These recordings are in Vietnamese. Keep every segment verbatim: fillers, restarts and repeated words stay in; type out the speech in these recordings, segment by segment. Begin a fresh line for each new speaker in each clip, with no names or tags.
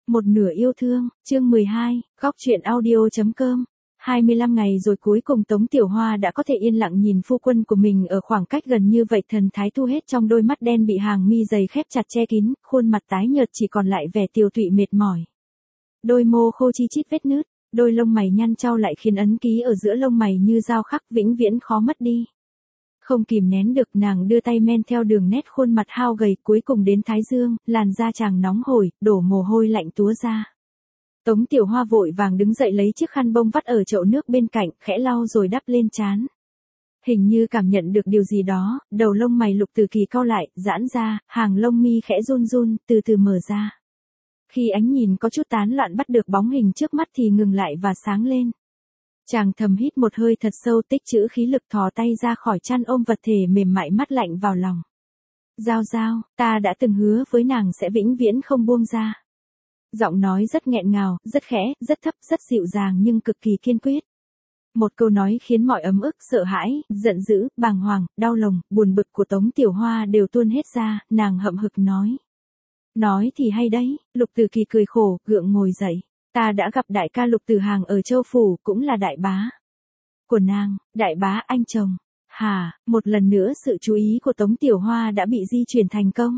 Một nửa yêu thương, chương mười hai, góc truyện audio.com. hai mươi lăm ngày rồi cuối cùng Tống Tiểu Hoa đã có thể yên lặng nhìn phu quân của mình ở khoảng cách gần như vậy, thần thái thu hết trong đôi mắt đen bị hàng mi dày khép chặt che kín, khuôn mặt tái nhợt chỉ còn lại vẻ tiều tụy mệt mỏi. Đôi môi khô chi chít vết nứt, đôi lông mày nhăn chau lại khiến ấn ký ở giữa lông mày như dao khắc vĩnh viễn khó mất đi. Không kìm nén được, nàng đưa tay men theo đường nét khuôn mặt hao gầy cuối cùng đến thái dương, làn da chàng nóng hổi, đổ mồ hôi lạnh túa ra. Tống Tiểu Hoa vội vàng đứng dậy lấy chiếc khăn bông vắt ở chậu nước bên cạnh, khẽ lau rồi đắp lên trán. Hình như cảm nhận được điều gì đó, đầu lông mày Lục Từ Kỳ cau lại, giãn ra, hàng lông mi khẽ run run, từ từ mở ra. Khi ánh nhìn có chút tán loạn bắt được bóng hình trước mắt thì ngừng lại và sáng lên. Chàng thầm hít một hơi thật sâu, tích trữ khí lực thò tay ra khỏi chăn ôm vật thể mềm mại mát lạnh vào lòng. Giao Giao, ta đã từng hứa với nàng sẽ vĩnh viễn không buông ra. Giọng nói rất nghẹn ngào, rất khẽ, rất thấp, rất dịu dàng nhưng cực kỳ kiên quyết. Một câu nói khiến mọi ấm ức, sợ hãi, giận dữ, bàng hoàng, đau lòng, buồn bực của Tống Tiểu Hoa đều tuôn hết ra, nàng hậm hực nói. Nói thì hay đấy, Lục Từ Kỳ cười khổ, gượng ngồi dậy. Ta đã gặp đại ca Lục Từ Hàng ở Châu Phủ, cũng là đại bá của nàng. Đại bá anh chồng. Hà, một lần nữa sự chú ý của Tống Tiểu Hoa đã bị di chuyển thành công.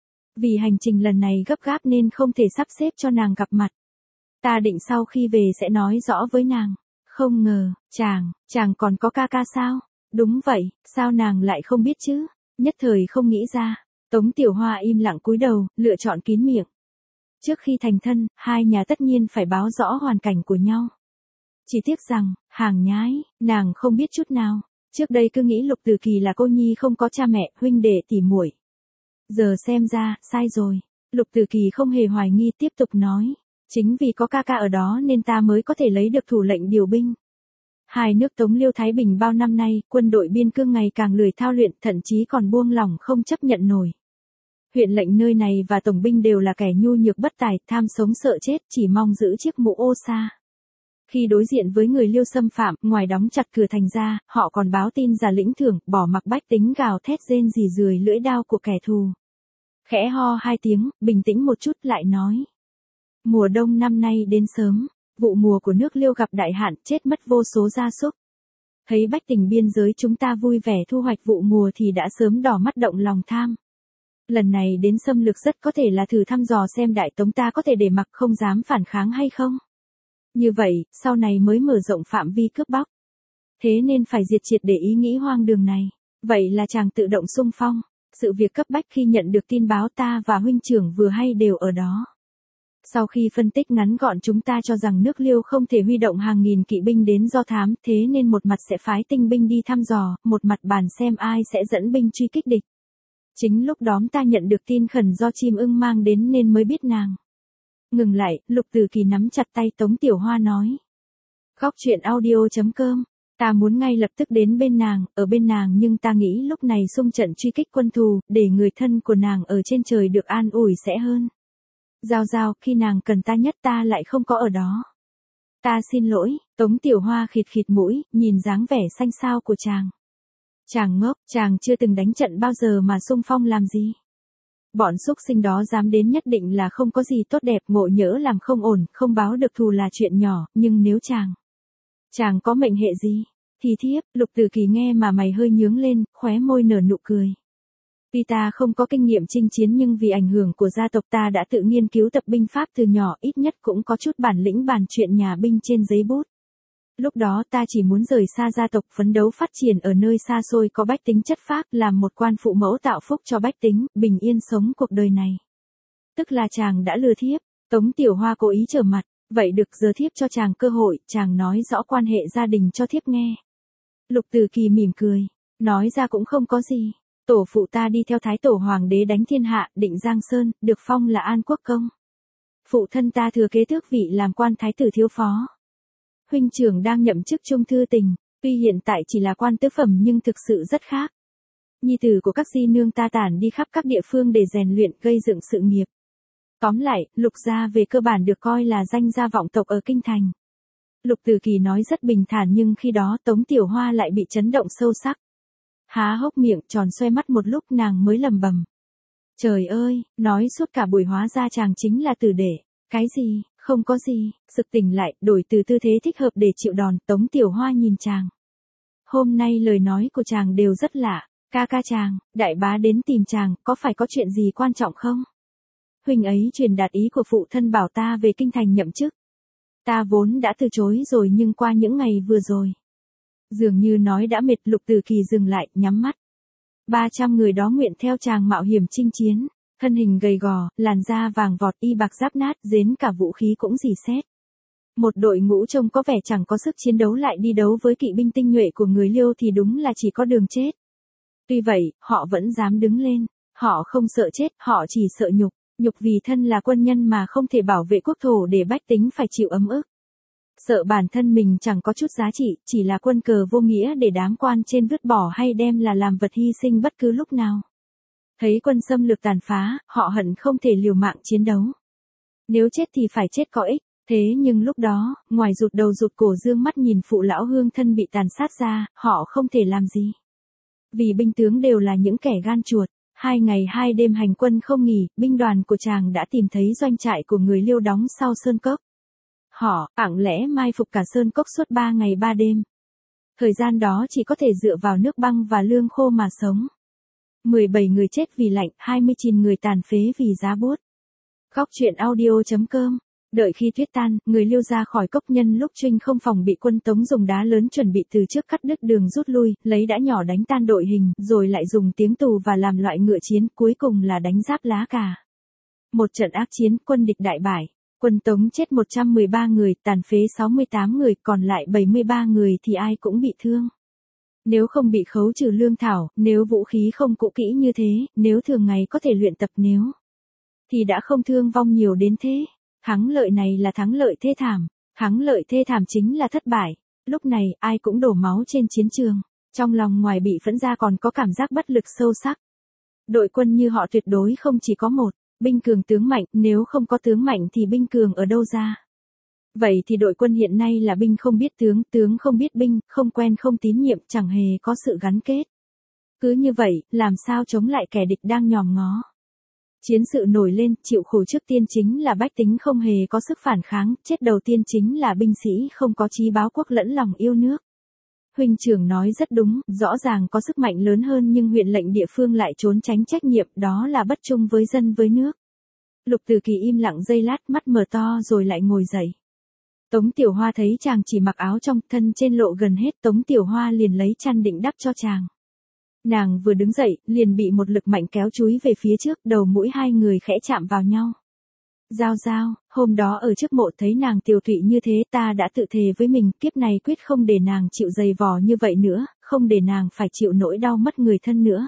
Vì hành trình lần này gấp gáp nên không thể sắp xếp cho nàng gặp mặt. Ta định sau khi về sẽ nói rõ với nàng. Không ngờ, chàng, chàng còn có ca ca sao? Đúng vậy, sao nàng lại không biết chứ? Nhất thời không nghĩ ra. Tống Tiểu Hoa im lặng cúi đầu, lựa chọn kín miệng. Trước khi thành thân, hai nhà tất nhiên phải báo rõ hoàn cảnh của nhau. Chỉ tiếc rằng, hàng nhái, nàng không biết chút nào. Trước đây cứ nghĩ Lục Từ Kỳ là cô nhi không có cha mẹ, huynh đệ tỉ muội. Giờ xem ra, sai rồi. Lục Từ Kỳ không hề hoài nghi, tiếp tục nói. Chính vì có ca ca ở đó nên ta mới có thể lấy được thủ lệnh điều binh. Hai nước Tống Liêu Thái Bình bao năm nay, quân đội biên cương ngày càng lười thao luyện, thậm chí còn buông lỏng không chấp nhận nổi. Huyện lệnh nơi này và tổng binh đều là kẻ nhu nhược bất tài, tham sống sợ chết, chỉ mong giữ chiếc mũ ô sa. Khi đối diện với người Liêu xâm phạm, ngoài đóng chặt cửa thành ra, họ còn báo tin giả lĩnh thưởng, bỏ mặc bách tính gào thét rên rỉ rười lưỡi đao của kẻ thù. Khẽ ho hai tiếng, bình tĩnh một chút lại nói. Mùa đông năm nay đến sớm, vụ mùa của nước Liêu gặp đại hạn, chết mất vô số gia súc. Thấy bách tính biên giới chúng ta vui vẻ thu hoạch vụ mùa thì đã sớm đỏ mắt động lòng tham. Lần này đến xâm lược rất có thể là thử thăm dò xem Đại Tống ta có thể để mặc không dám phản kháng hay không. Như vậy, sau này mới mở rộng phạm vi cướp bóc. Thế nên phải diệt triệt để ý nghĩ hoang đường này. Vậy là chàng tự động xung phong. Sự việc cấp bách khi nhận được tin báo ta và huynh trưởng vừa hay đều ở đó. Sau khi phân tích ngắn gọn chúng ta cho rằng nước Liêu không thể huy động hàng nghìn kỵ binh đến do thám, thế nên một mặt sẽ phái tinh binh đi thăm dò, một mặt bàn xem ai sẽ dẫn binh truy kích địch. Chính lúc đó ta nhận được tin khẩn do chim ưng mang đến nên mới biết nàng. Ngừng lại, Lục Từ Kỳ nắm chặt tay Tống Tiểu Hoa nói. Góc truyện audio.com, ta muốn ngay lập tức đến bên nàng, ở bên nàng nhưng ta nghĩ lúc này xung trận truy kích quân thù, để người thân của nàng ở trên trời được an ủi sẽ hơn. Giao Giao, khi nàng cần ta nhất ta lại không có ở đó. Ta xin lỗi, Tống Tiểu Hoa khịt khịt mũi, nhìn dáng vẻ xanh xao của chàng. Chàng ngốc, chàng chưa từng đánh trận bao giờ mà xung phong làm gì. Bọn xúc sinh đó dám đến nhất định là không có gì tốt đẹp, ngộ nhỡ làm không ổn, không báo được thù là chuyện nhỏ, nhưng nếu chàng, chàng có mệnh hệ gì, thì thiếp, Lục Từ Kỳ nghe mà mày hơi nhướng lên, khóe môi nở nụ cười. Tuy ta không có kinh nghiệm chinh chiến nhưng vì ảnh hưởng của gia tộc ta đã tự nghiên cứu tập binh pháp từ nhỏ, ít nhất cũng có chút bản lĩnh bàn chuyện nhà binh trên giấy bút. Lúc đó ta chỉ muốn rời xa gia tộc, phấn đấu phát triển ở nơi xa xôi có bách tính chất phác, làm một quan phụ mẫu tạo phúc cho bách tính, bình yên sống cuộc đời này. Tức là chàng đã lừa thiếp. Tống Tiểu Hoa cố ý trở mặt. Vậy được, giờ thiếp cho chàng cơ hội, chàng nói rõ quan hệ gia đình cho thiếp nghe. Lục Từ Kỳ mỉm cười. Nói ra cũng không có gì. Tổ phụ ta đi theo Thái Tổ Hoàng đế đánh thiên hạ, định Giang Sơn, được phong là An Quốc Công. Phụ thân ta thừa kế tước vị làm quan thái tử thiếu phó. Huynh trưởng đang nhậm chức trung thư tình, tuy hiện tại chỉ là quan tứ phẩm nhưng thực sự rất khác. Nhi tử của các di nương ta tản đi khắp các địa phương để rèn luyện, gây dựng sự nghiệp. Tóm lại, Lục gia về cơ bản được coi là danh gia vọng tộc ở kinh thành. Lục Từ Kỳ nói rất bình thản nhưng khi đó Tống Tiểu Hoa lại bị chấn động sâu sắc. Há hốc miệng tròn xoe mắt một lúc nàng mới lầm bầm. Trời ơi, nói suốt cả buổi hóa ra chàng chính là tử đệ. Cái gì, không có gì, sực tỉnh lại, đổi từ tư thế thích hợp để chịu đòn, Tống Tiểu Hoa nhìn chàng. Hôm nay lời nói của chàng đều rất lạ, ca ca chàng, đại bá đến tìm chàng, có phải có chuyện gì quan trọng không? Huynh ấy truyền đạt ý của phụ thân bảo ta về kinh thành nhậm chức. Ta vốn đã từ chối rồi nhưng qua những ngày vừa rồi. Dường như nói đã mệt, Lục Tử Kỳ dừng lại, nhắm mắt. ba trăm người đó nguyện theo chàng mạo hiểm chinh chiến, thân hình gầy gò, làn da vàng vọt, y bạc giáp nát, đến cả vũ khí cũng rỉ sét. Một đội ngũ trông có vẻ chẳng có sức chiến đấu lại đi đấu với kỵ binh tinh nhuệ của người Liêu thì đúng là chỉ có đường chết. Tuy vậy, họ vẫn dám đứng lên, họ không sợ chết, họ chỉ sợ nhục, nhục vì thân là quân nhân mà không thể bảo vệ quốc thổ để bách tính phải chịu ấm ức. Sợ bản thân mình chẳng có chút giá trị, chỉ là quân cờ vô nghĩa để đám quan trên vứt bỏ hay đem là làm vật hy sinh bất cứ lúc nào. Thấy quân xâm lược tàn phá, họ hận không thể liều mạng chiến đấu. Nếu chết thì phải chết có ích, thế nhưng lúc đó, ngoài rụt đầu rụt cổ dương mắt nhìn phụ lão hương thân bị tàn sát ra, họ không thể làm gì. Vì binh tướng đều là những kẻ gan chuột, hai ngày hai đêm hành quân không nghỉ, binh đoàn của chàng đã tìm thấy doanh trại của người Liêu đóng sau sơn cốc. Họ, ẳng lẽ mai phục cả sơn cốc suốt ba ngày ba đêm. Thời gian đó chỉ có thể dựa vào nước băng và lương khô mà sống. mười bảy người chết vì lạnh, hai mươi chín người tàn phế vì giá buốt. Góc truyện audio chấm com. Đợi khi tuyết tan, người Liêu ra khỏi cốc nhân lúc Trinh không phòng bị quân Tống dùng đá lớn chuẩn bị từ trước cắt đứt đường rút lui, lấy đá nhỏ đánh tan đội hình, rồi lại dùng tiếng tù và làm loại ngựa chiến, cuối cùng là đánh giáp lá cà. Một trận ác chiến, quân địch đại bại. Quân Tống chết một trăm mười ba người, tàn phế sáu mươi tám người, còn lại bảy mươi ba người thì ai cũng bị thương. Nếu không bị khấu trừ lương thảo, nếu vũ khí không cũ kỹ như thế, nếu thường ngày có thể luyện tập nếu, thì đã không thương vong nhiều đến thế. Thắng lợi này là thắng lợi thê thảm, thắng lợi thê thảm chính là thất bại. Lúc này, ai cũng đổ máu trên chiến trường, trong lòng ngoài bị phẫn ra còn có cảm giác bất lực sâu sắc. Đội quân như họ tuyệt đối không chỉ có một, binh cường tướng mạnh, nếu không có tướng mạnh thì binh cường ở đâu ra? Vậy thì đội quân hiện nay là binh không biết tướng, tướng không biết binh, không quen không tín nhiệm, chẳng hề có sự gắn kết. Cứ như vậy, làm sao chống lại kẻ địch đang nhòm ngó? Chiến sự nổi lên, chịu khổ trước tiên chính là bách tính không hề có sức phản kháng, chết đầu tiên chính là binh sĩ không có chí báo quốc lẫn lòng yêu nước. Huynh trưởng nói rất đúng, rõ ràng có sức mạnh lớn hơn nhưng huyện lệnh địa phương lại trốn tránh trách nhiệm, đó là bất trung với dân với nước. Lục Tử Kỳ im lặng giây lát, mắt mở to rồi lại ngồi dậy. Tống Tiểu Hoa thấy chàng chỉ mặc áo trong, thân trên lộ gần hết, Tống Tiểu Hoa liền lấy chăn định đắp cho chàng. Nàng vừa đứng dậy, liền bị một lực mạnh kéo chúi về phía trước, đầu mũi hai người khẽ chạm vào nhau. Giao giao, hôm đó ở trước mộ thấy nàng tiều tụy như thế, ta đã tự thề với mình, kiếp này quyết không để nàng chịu dày vò như vậy nữa, không để nàng phải chịu nỗi đau mất người thân nữa.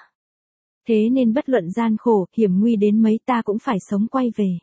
Thế nên bất luận gian khổ, hiểm nguy đến mấy ta cũng phải sống quay về.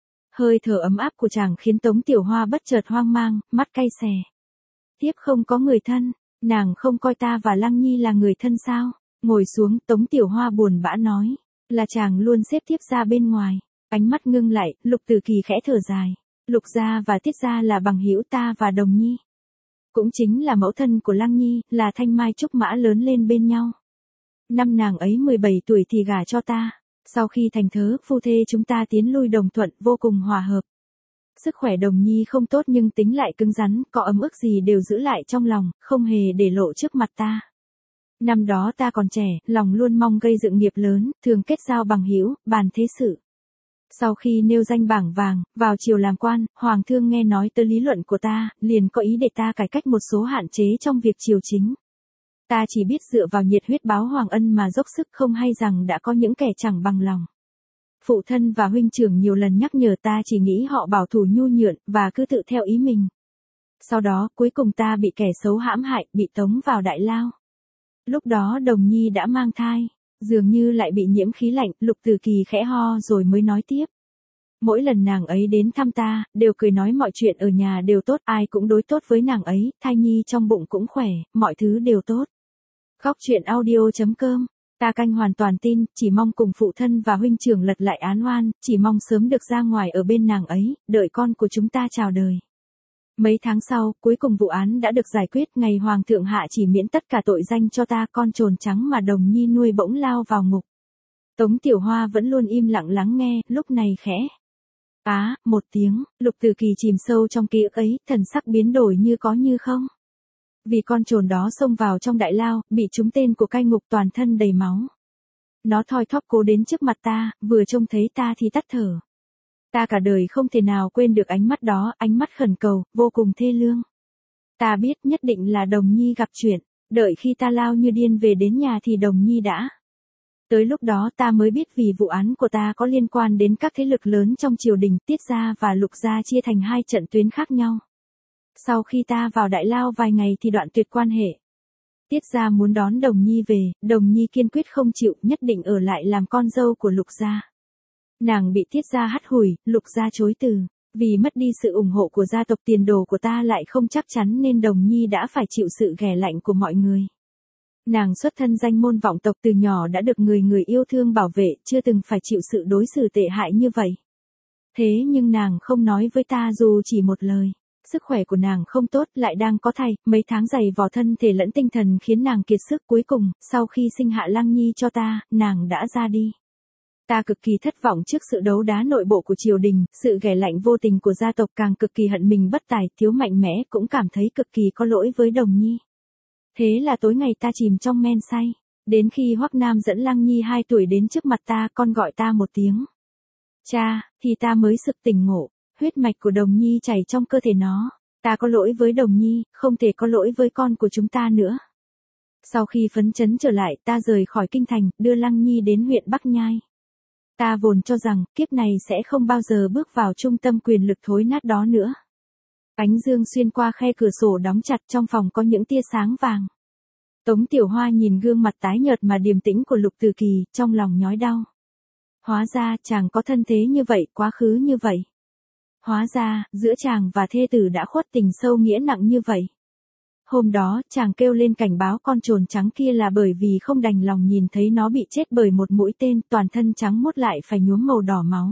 Hơi thở ấm áp của chàng khiến Tống Tiểu Hoa bất chợt hoang mang, mắt cay xè. Tiếp không có người thân, nàng không coi ta và Lăng Nhi là người thân sao? Ngồi xuống, Tống Tiểu Hoa buồn bã nói, là chàng luôn xếp Thiếp ra bên ngoài. Ánh mắt ngưng lại, Lục Tử Kỳ khẽ thở dài. Lục gia và Tiết gia là bằng hữu ta và Đồng Nhi. Cũng chính là mẫu thân của Lăng Nhi, là thanh mai trúc mã lớn lên bên nhau. Năm nàng ấy mười bảy tuổi thì gả cho ta. Sau khi thành thớ, phu thê chúng ta tiến lui đồng thuận, vô cùng hòa hợp. Sức khỏe Đồng Nhi không tốt nhưng tính lại cứng rắn, có ấm ức gì đều giữ lại trong lòng, không hề để lộ trước mặt ta. Năm đó ta còn trẻ, lòng luôn mong gây dựng nghiệp lớn, thường kết giao bằng hữu, bàn thế sự. Sau khi nêu danh bảng vàng, vào triều làm quan, Hoàng thương nghe nói tới lý luận của ta, liền có ý để ta cải cách một số hạn chế trong việc triều chính. Ta chỉ biết dựa vào nhiệt huyết báo Hoàng ân mà dốc sức, không hay rằng đã có những kẻ chẳng bằng lòng. Phụ thân và huynh trưởng nhiều lần nhắc nhở ta chỉ nghĩ họ bảo thủ nhu nhượng, và cứ tự theo ý mình. Sau đó, cuối cùng ta bị kẻ xấu hãm hại, bị tống vào đại lao. Lúc đó Đồng Nhi đã mang thai, dường như lại bị nhiễm khí lạnh, Lục Tử Kỳ khẽ ho rồi mới nói tiếp. Mỗi lần nàng ấy đến thăm ta, đều cười nói mọi chuyện ở nhà đều tốt, ai cũng đối tốt với nàng ấy, thai nhi trong bụng cũng khỏe, mọi thứ đều tốt. Góc truyện audio chấm com. Ta canh hoàn toàn tin, chỉ mong cùng phụ thân và huynh trưởng lật lại án oan, chỉ mong sớm được ra ngoài ở bên nàng ấy, đợi con của chúng ta chào đời. Mấy tháng sau, cuối cùng vụ án đã được giải quyết, ngày Hoàng thượng hạ chỉ miễn tất cả tội danh cho ta, con trồn trắng mà Đồng Nhi nuôi bỗng lao vào ngục. Tống Tiểu Hoa vẫn luôn im lặng lắng nghe, lúc này khẽ Á, một tiếng, Lục Tử Kỳ chìm sâu trong ký ức ấy, thần sắc biến đổi như có như không. Vì con trồn đó xông vào trong đại lao, bị trúng tên của cai ngục toàn thân đầy máu. Nó thoi thóp cố đến trước mặt ta, vừa trông thấy ta thì tắt thở. Ta cả đời không thể nào quên được ánh mắt đó, ánh mắt khẩn cầu, vô cùng thê lương. Ta biết nhất định là Đồng Nhi gặp chuyện, đợi khi ta lao như điên về đến nhà thì Đồng Nhi đã. Tới lúc đó ta mới biết vì vụ án của ta có liên quan đến các thế lực lớn trong triều đình, Tiết gia và Lục gia chia thành hai trận tuyến khác nhau. Sau khi ta vào đại lao vài ngày thì đoạn tuyệt quan hệ. Tiết gia muốn đón Đồng Nhi về, Đồng Nhi kiên quyết không chịu, nhất định ở lại làm con dâu của Lục gia. Nàng bị Tiết gia hắt hủi, Lục gia chối từ. Vì mất đi sự ủng hộ của gia tộc, tiền đồ của ta lại không chắc chắn nên Đồng Nhi đã phải chịu sự ghẻ lạnh của mọi người. Nàng xuất thân danh môn vọng tộc, từ nhỏ đã được người người yêu thương bảo vệ, chưa từng phải chịu sự đối xử tệ hại như vậy. Thế nhưng nàng không nói với ta dù chỉ một lời. Sức khỏe của nàng không tốt, lại đang có thai, mấy tháng dày vò thân thể lẫn tinh thần khiến nàng kiệt sức. Cuối cùng, sau khi sinh hạ Lăng Nhi cho ta, nàng đã ra đi. Ta cực kỳ thất vọng trước sự đấu đá nội bộ của triều đình, sự ghẻ lạnh vô tình của gia tộc, càng cực kỳ hận mình bất tài, thiếu mạnh mẽ, cũng cảm thấy cực kỳ có lỗi với Đồng Nhi. Thế là tối ngày ta chìm trong men say, đến khi Hoắc Nam dẫn Lăng Nhi hai tuổi đến trước mặt ta, con gọi ta một tiếng cha, thì ta mới sực tỉnh ngộ, huyết mạch của Đồng Nhi chảy trong cơ thể nó. Ta có lỗi với Đồng Nhi, không thể có lỗi với con của chúng ta nữa. Sau khi phấn chấn trở lại, ta rời khỏi kinh thành, đưa Lăng Nhi đến huyện Bắc Nhai. Ta vốn cho rằng, kiếp này sẽ không bao giờ bước vào trung tâm quyền lực thối nát đó nữa. Ánh dương xuyên qua khe cửa sổ đóng chặt, trong phòng có những tia sáng vàng. Tống Tiểu Hoa nhìn gương mặt tái nhợt mà điềm tĩnh của Lục Tử Kỳ, trong lòng nhói đau. Hóa ra, chàng có thân thế như vậy, quá khứ như vậy. Hóa ra, giữa chàng và thê tử đã khuất tình sâu nghĩa nặng như vậy. Hôm đó, chàng kêu lên cảnh báo con trồn trắng kia là bởi vì không đành lòng nhìn thấy nó bị chết bởi một mũi tên, toàn thân trắng muốt lại phải nhuốm màu đỏ máu.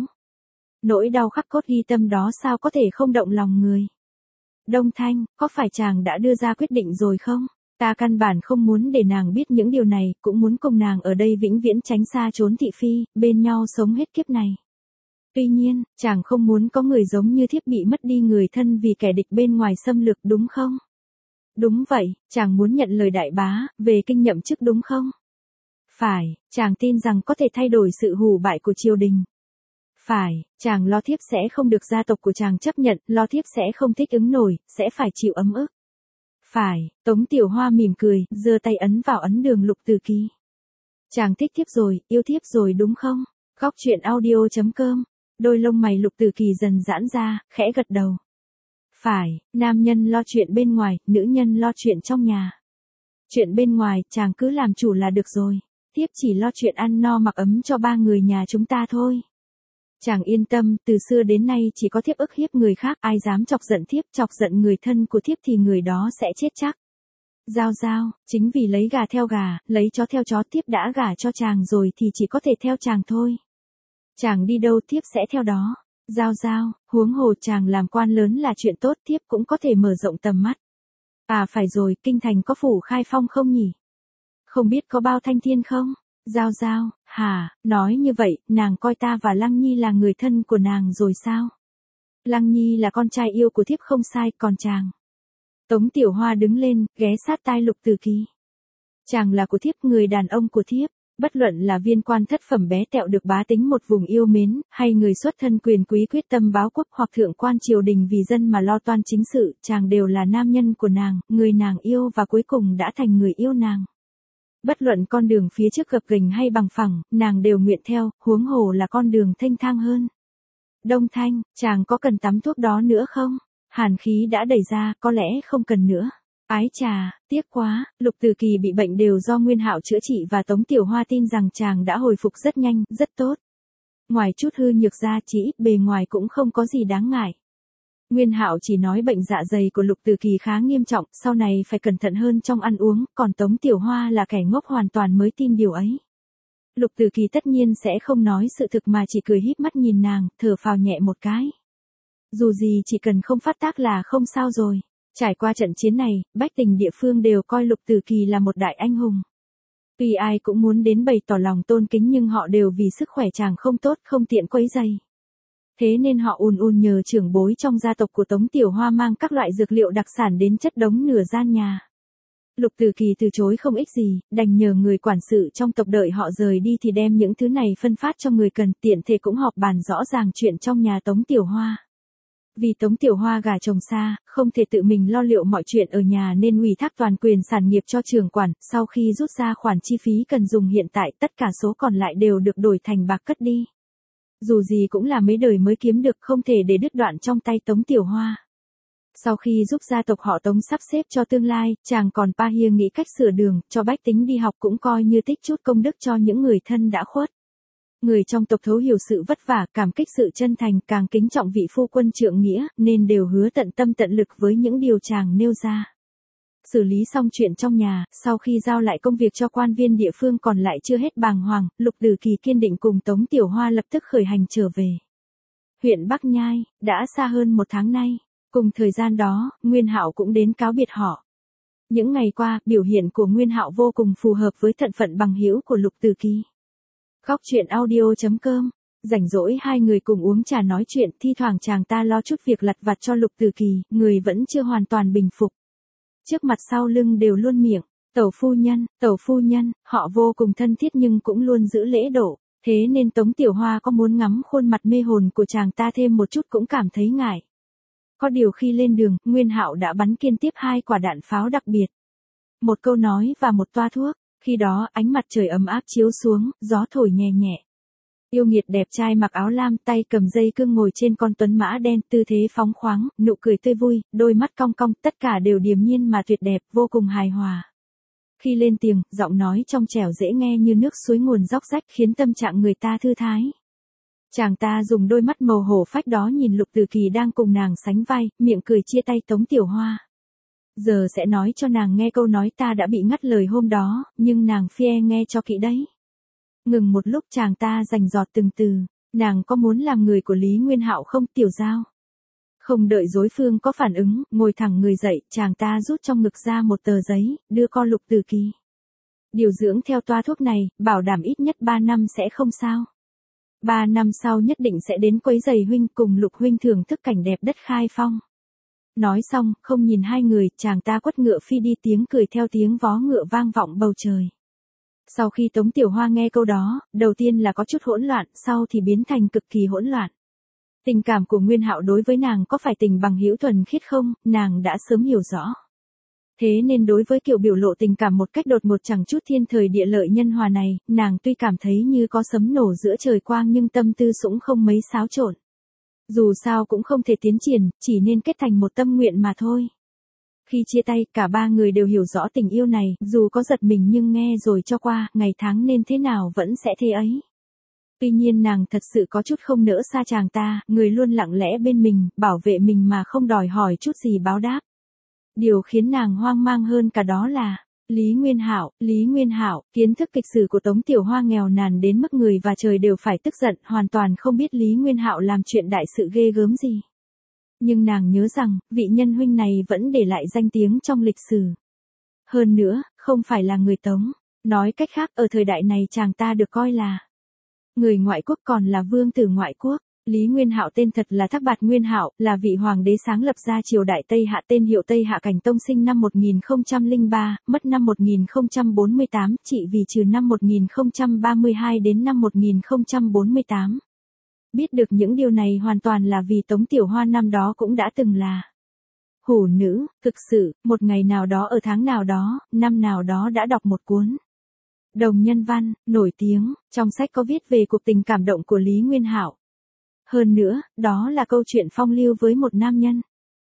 Nỗi đau khắc cốt ghi tâm đó sao có thể không động lòng người. Đông Thanh, có phải chàng đã đưa ra quyết định rồi không? Ta căn bản không muốn để nàng biết những điều này, cũng muốn cùng nàng ở đây vĩnh viễn tránh xa trốn thị phi, bên nhau sống hết kiếp này. Tuy nhiên, chàng không muốn có người giống như thiếp bị mất đi người thân vì kẻ địch bên ngoài xâm lược đúng không? Đúng vậy, chàng muốn nhận lời đại bá, về kinh nhậm chức đúng không? Phải, chàng tin rằng có thể thay đổi sự hủ bại của triều đình. Phải, chàng lo thiếp sẽ không được gia tộc của chàng chấp nhận, lo thiếp sẽ không thích ứng nổi, sẽ phải chịu ấm ức. Phải, Tống Tiểu Hoa mỉm cười, giơ tay ấn vào ấn đường Lục Tử Kỳ. Chàng thích thiếp rồi, yêu thiếp rồi đúng không? Góc truyện audio chấm com. Đôi lông mày Lục Tử Kỳ dần giãn ra, khẽ gật đầu. Phải, nam nhân lo chuyện bên ngoài, nữ nhân lo chuyện trong nhà. Chuyện bên ngoài, chàng cứ làm chủ là được rồi. Thiếp chỉ lo chuyện ăn no mặc ấm cho ba người nhà chúng ta thôi. Chàng yên tâm, từ xưa đến nay chỉ có thiếp ức hiếp người khác, ai dám chọc giận thiếp, chọc giận người thân của thiếp thì người đó sẽ chết chắc. Giao giao, chính vì lấy gà theo gà, lấy chó theo chó, thiếp đã gả cho chàng rồi thì chỉ có thể theo chàng thôi. Chàng đi đâu thiếp sẽ theo đó. Giao giao, huống hồ chàng làm quan lớn là chuyện tốt, thiếp cũng có thể mở rộng tầm mắt. À phải rồi, kinh thành có phủ Khai Phong không nhỉ? Không biết có bao thanh thiên không? Giao giao, hả, nói như vậy, nàng coi ta và Lăng Nhi là người thân của nàng rồi sao? Lăng Nhi là con trai yêu của thiếp không sai, còn chàng. Tống Tiểu Hoa đứng lên, ghé sát tai Lục Tử Kỳ. Chàng là của thiếp, người đàn ông của thiếp. Bất luận là viên quan thất phẩm bé tẹo được bá tính một vùng yêu mến, hay người xuất thân quyền quý quyết tâm báo quốc, hoặc thượng quan triều đình vì dân mà lo toan chính sự, chàng đều là nam nhân của nàng, người nàng yêu và cuối cùng đã thành người yêu nàng. Bất luận con đường phía trước gập ghềnh hay bằng phẳng, nàng đều nguyện theo, huống hồ là con đường thênh thang hơn. Đông Thanh, chàng có cần tắm thuốc đó nữa không? Hàn khí đã đẩy ra, có lẽ không cần nữa. Ái chà, tiếc quá, Lục Tử Kỳ bị bệnh đều do Nguyên Hạo chữa trị và Tống Tiểu Hoa tin rằng chàng đã hồi phục rất nhanh, rất tốt. Ngoài chút hư nhược ra chỉ ít bề ngoài cũng không có gì đáng ngại. Nguyên Hạo chỉ nói bệnh dạ dày của Lục Tử Kỳ khá nghiêm trọng, sau này phải cẩn thận hơn trong ăn uống, còn Tống Tiểu Hoa là kẻ ngốc hoàn toàn mới tin điều ấy. Lục Tử Kỳ tất nhiên sẽ không nói sự thực mà chỉ cười híp mắt nhìn nàng, thở phào nhẹ một cái. Dù gì chỉ cần không phát tác là không sao rồi. Trải qua trận chiến này, bách tình địa phương đều coi Lục Tử Kỳ là một đại anh hùng. Tuy ai cũng muốn đến bày tỏ lòng tôn kính nhưng họ đều vì sức khỏe chàng không tốt không tiện quấy rầy. Thế nên họ ùn ùn nhờ trưởng bối trong gia tộc của Tống Tiểu Hoa mang các loại dược liệu đặc sản đến chất đống nửa gian nhà. Lục Tử Kỳ từ chối không ích gì, đành nhờ người quản sự trong tộc đợi họ rời đi thì đem những thứ này phân phát cho người cần, tiện thể cũng họp bàn rõ ràng chuyện trong nhà Tống Tiểu Hoa. Vì Tống Tiểu Hoa gả chồng xa, không thể tự mình lo liệu mọi chuyện ở nhà nên ủy thác toàn quyền sản nghiệp cho trưởng quản, sau khi rút ra khoản chi phí cần dùng hiện tại, tất cả số còn lại đều được đổi thành bạc cất đi. Dù gì cũng là mấy đời mới kiếm được, không thể để đứt đoạn trong tay Tống Tiểu Hoa. Sau khi giúp gia tộc họ Tống sắp xếp cho tương lai, chàng còn pa hia nghĩ cách sửa đường, cho bách tính đi học cũng coi như tích chút công đức cho những người thân đã khuất. Người trong tộc thấu hiểu sự vất vả, cảm kích sự chân thành, càng kính trọng vị phu quân trượng nghĩa, nên đều hứa tận tâm tận lực với những điều chàng nêu ra. Xử lý xong chuyện trong nhà, sau khi giao lại công việc cho quan viên địa phương còn lại chưa hết bàng hoàng, Lục Tử Kỳ kiên định cùng Tống Tiểu Hoa lập tức khởi hành trở về huyện Bắc Nhai, đã xa hơn một tháng nay. Cùng thời gian đó, Nguyên Hạo cũng đến cáo biệt họ. Những ngày qua, biểu hiện của Nguyên Hạo vô cùng phù hợp với thân phận bằng hữu của Lục Tử Kỳ. Góc truyện audio chấm com, rảnh rỗi hai người cùng uống trà nói chuyện, thi thoảng chàng ta lo chút việc lặt vặt cho Lục Tử Kỳ, người vẫn chưa hoàn toàn bình phục. Trước mặt sau lưng đều luôn miệng, tẩu phu nhân, tẩu phu nhân, họ vô cùng thân thiết nhưng cũng luôn giữ lễ độ, thế nên Tống Tiểu Hoa có muốn ngắm khuôn mặt mê hồn của chàng ta thêm một chút cũng cảm thấy ngại. Có điều khi lên đường, Nguyên Hạo đã bắn liên tiếp hai quả đạn pháo đặc biệt. Một câu nói và một toa thuốc, khi đó ánh mặt trời ấm áp chiếu xuống, gió thổi nhẹ nhẹ. Yêu nghiệt đẹp trai mặc áo lam, tay cầm dây cương ngồi trên con tuấn mã đen, tư thế phóng khoáng, nụ cười tươi vui, đôi mắt cong cong, tất cả đều điềm nhiên mà tuyệt đẹp, vô cùng hài hòa. Khi lên tiếng, giọng nói trong trẻo dễ nghe như nước suối nguồn róc rách khiến tâm trạng người ta thư thái. Chàng ta dùng đôi mắt màu hổ phách đó nhìn Lục Tử Kỳ đang cùng nàng sánh vai, miệng cười chia tay Tống Tiểu Hoa. Giờ sẽ nói cho nàng nghe câu nói ta đã bị ngắt lời hôm đó, nhưng nàng phi e nghe cho kỹ đấy. Ngừng một lúc chàng ta rành giọt từng từ, nàng có muốn làm người của Lý Nguyên Hạo không, Tiểu Giao? Không đợi đối phương có phản ứng, ngồi thẳng người dậy, chàng ta rút trong ngực ra một tờ giấy, đưa con Lục Tử Kỳ. Điều dưỡng theo toa thuốc này, bảo đảm ít nhất ba năm sẽ không sao. Ba năm sau nhất định sẽ đến quấy giày huynh, cùng Lục huynh thưởng thức cảnh đẹp đất Khai Phong. Nói xong, không nhìn hai người, chàng ta quất ngựa phi đi, tiếng cười theo tiếng vó ngựa vang vọng bầu trời. Sau khi Tống Tiểu Hoa nghe câu đó, đầu tiên là có chút hỗn loạn, sau thì biến thành cực kỳ hỗn loạn. Tình cảm của Nguyên Hạo đối với nàng có phải tình bằng hữu thuần khiết không, nàng đã sớm hiểu rõ. Thế nên đối với kiểu biểu lộ tình cảm một cách đột ngột chẳng chút thiên thời địa lợi nhân hòa này, nàng tuy cảm thấy như có sấm nổ giữa trời quang nhưng tâm tư sũng không mấy xáo trộn. Dù sao cũng không thể tiến triển, chỉ nên kết thành một tâm nguyện mà thôi. Khi chia tay, cả ba người đều hiểu rõ tình yêu này, dù có giật mình nhưng nghe rồi cho qua, ngày tháng nên thế nào vẫn sẽ thế ấy. Tuy nhiên nàng thật sự có chút không nỡ xa chàng ta, người luôn lặng lẽ bên mình, bảo vệ mình mà không đòi hỏi chút gì báo đáp. Điều khiến nàng hoang mang hơn cả đó là Lý Nguyên Hạo, Lý Nguyên Hạo, kiến thức kịch sử của Tống Tiểu Hoa nghèo nàn đến mức người và trời đều phải tức giận, hoàn toàn không biết Lý Nguyên Hạo làm chuyện đại sự ghê gớm gì. Nhưng nàng nhớ rằng, vị nhân huynh này vẫn để lại danh tiếng trong lịch sử. Hơn nữa, không phải là người Tống. Nói cách khác, ở thời đại này chàng ta được coi là người ngoại quốc, còn là vương tử ngoại quốc. Lý Nguyên Hạo tên thật là Thác Bạt Nguyên Hạo, là vị hoàng đế sáng lập ra triều đại Tây Hạ, tên hiệu Tây Hạ Cảnh Tông, sinh năm một nghìn không trăm lẻ ba, mất năm một nghìn không trăm bốn mươi tám, trị vì trừ năm một nghìn không trăm ba mươi hai đến năm một nghìn không trăm bốn mươi tám. Biết được những điều này hoàn toàn là vì Tống Tiểu Hoa năm đó cũng đã từng là hủ nữ, thực sự, một ngày nào đó ở tháng nào đó, năm nào đó đã đọc một cuốn đồng nhân văn, nổi tiếng, trong sách có viết về cuộc tình cảm động của Lý Nguyên Hạo. Hơn nữa, đó là câu chuyện phong lưu với một nam nhân.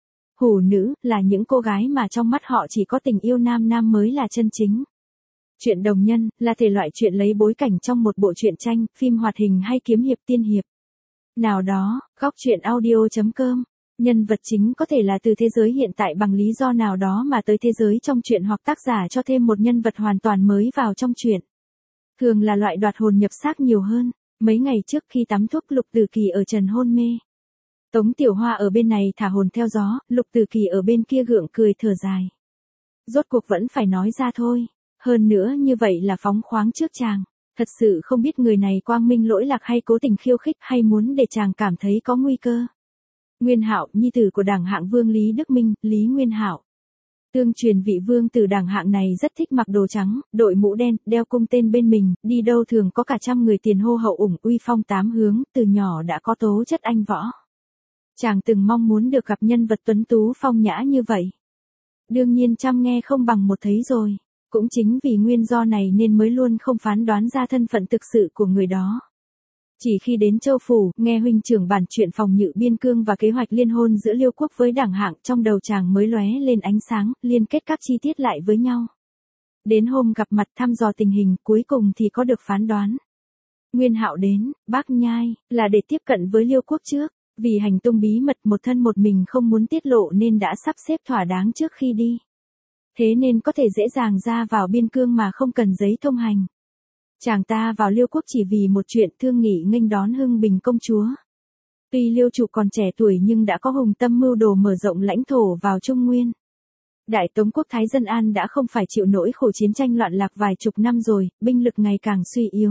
Hủ nữ, là những cô gái mà trong mắt họ chỉ có tình yêu nam nam mới là chân chính. Chuyện đồng nhân, là thể loại chuyện lấy bối cảnh trong một bộ truyện tranh, phim hoạt hình hay kiếm hiệp tiên hiệp nào đó. Góc truyện audio chấm com. Nhân vật chính có thể là từ thế giới hiện tại bằng lý do nào đó mà tới thế giới trong truyện, hoặc tác giả cho thêm một nhân vật hoàn toàn mới vào trong truyện. Thường là loại đoạt hồn nhập xác nhiều hơn. Mấy ngày trước khi tắm thuốc, Lục Tử Kỳ ở trần hôn mê. Tống Tiểu Hoa ở bên này thả hồn theo gió, Lục Tử Kỳ ở bên kia gượng cười thở dài. Rốt cuộc vẫn phải nói ra thôi. Hơn nữa như vậy là phóng khoáng trước chàng. Thật sự không biết người này quang minh lỗi lạc hay cố tình khiêu khích hay muốn để chàng cảm thấy có nguy cơ. Nguyên Hạo, nhi tử của Đảng Hạng Vương Lý Đức Minh, Lý Nguyên Hạo. Tương truyền vị vương tử Đảng Hạng này rất thích mặc đồ trắng, đội mũ đen, đeo cung tên bên mình, đi đâu thường có cả trăm người tiền hô hậu ủng uy phong tám hướng, từ nhỏ đã có tố chất anh võ. Chàng từng mong muốn được gặp nhân vật tuấn tú phong nhã như vậy. Đương nhiên trăm nghe không bằng một thấy rồi. Cũng chính vì nguyên do này nên mới luôn không phán đoán ra thân phận thực sự của người đó. Chỉ khi đến Châu Phủ, nghe huynh trưởng bàn chuyện phòng Nhự biên cương và kế hoạch liên hôn giữa Liêu Quốc với Đảng Hạng, trong đầu chàng mới lóe lên ánh sáng, liên kết các chi tiết lại với nhau. Đến hôm gặp mặt thăm dò tình hình, cuối cùng thì có được phán đoán. Nguyên Hạo đến Bắc Nhai là để tiếp cận với Liêu Quốc trước, vì hành tung bí mật một thân một mình không muốn tiết lộ nên đã sắp xếp thỏa đáng trước khi đi. Thế nên có thể dễ dàng ra vào biên cương mà không cần giấy thông hành. Chàng ta vào Liêu Quốc chỉ vì một chuyện thương nghị nghênh đón Hưng Bình công chúa. Tuy Liêu chủ còn trẻ tuổi nhưng đã có hùng tâm mưu đồ mở rộng lãnh thổ vào Trung Nguyên. Đại Tống quốc Thái Dân An đã không phải chịu nỗi khổ chiến tranh loạn lạc vài chục năm rồi, binh lực ngày càng suy yếu.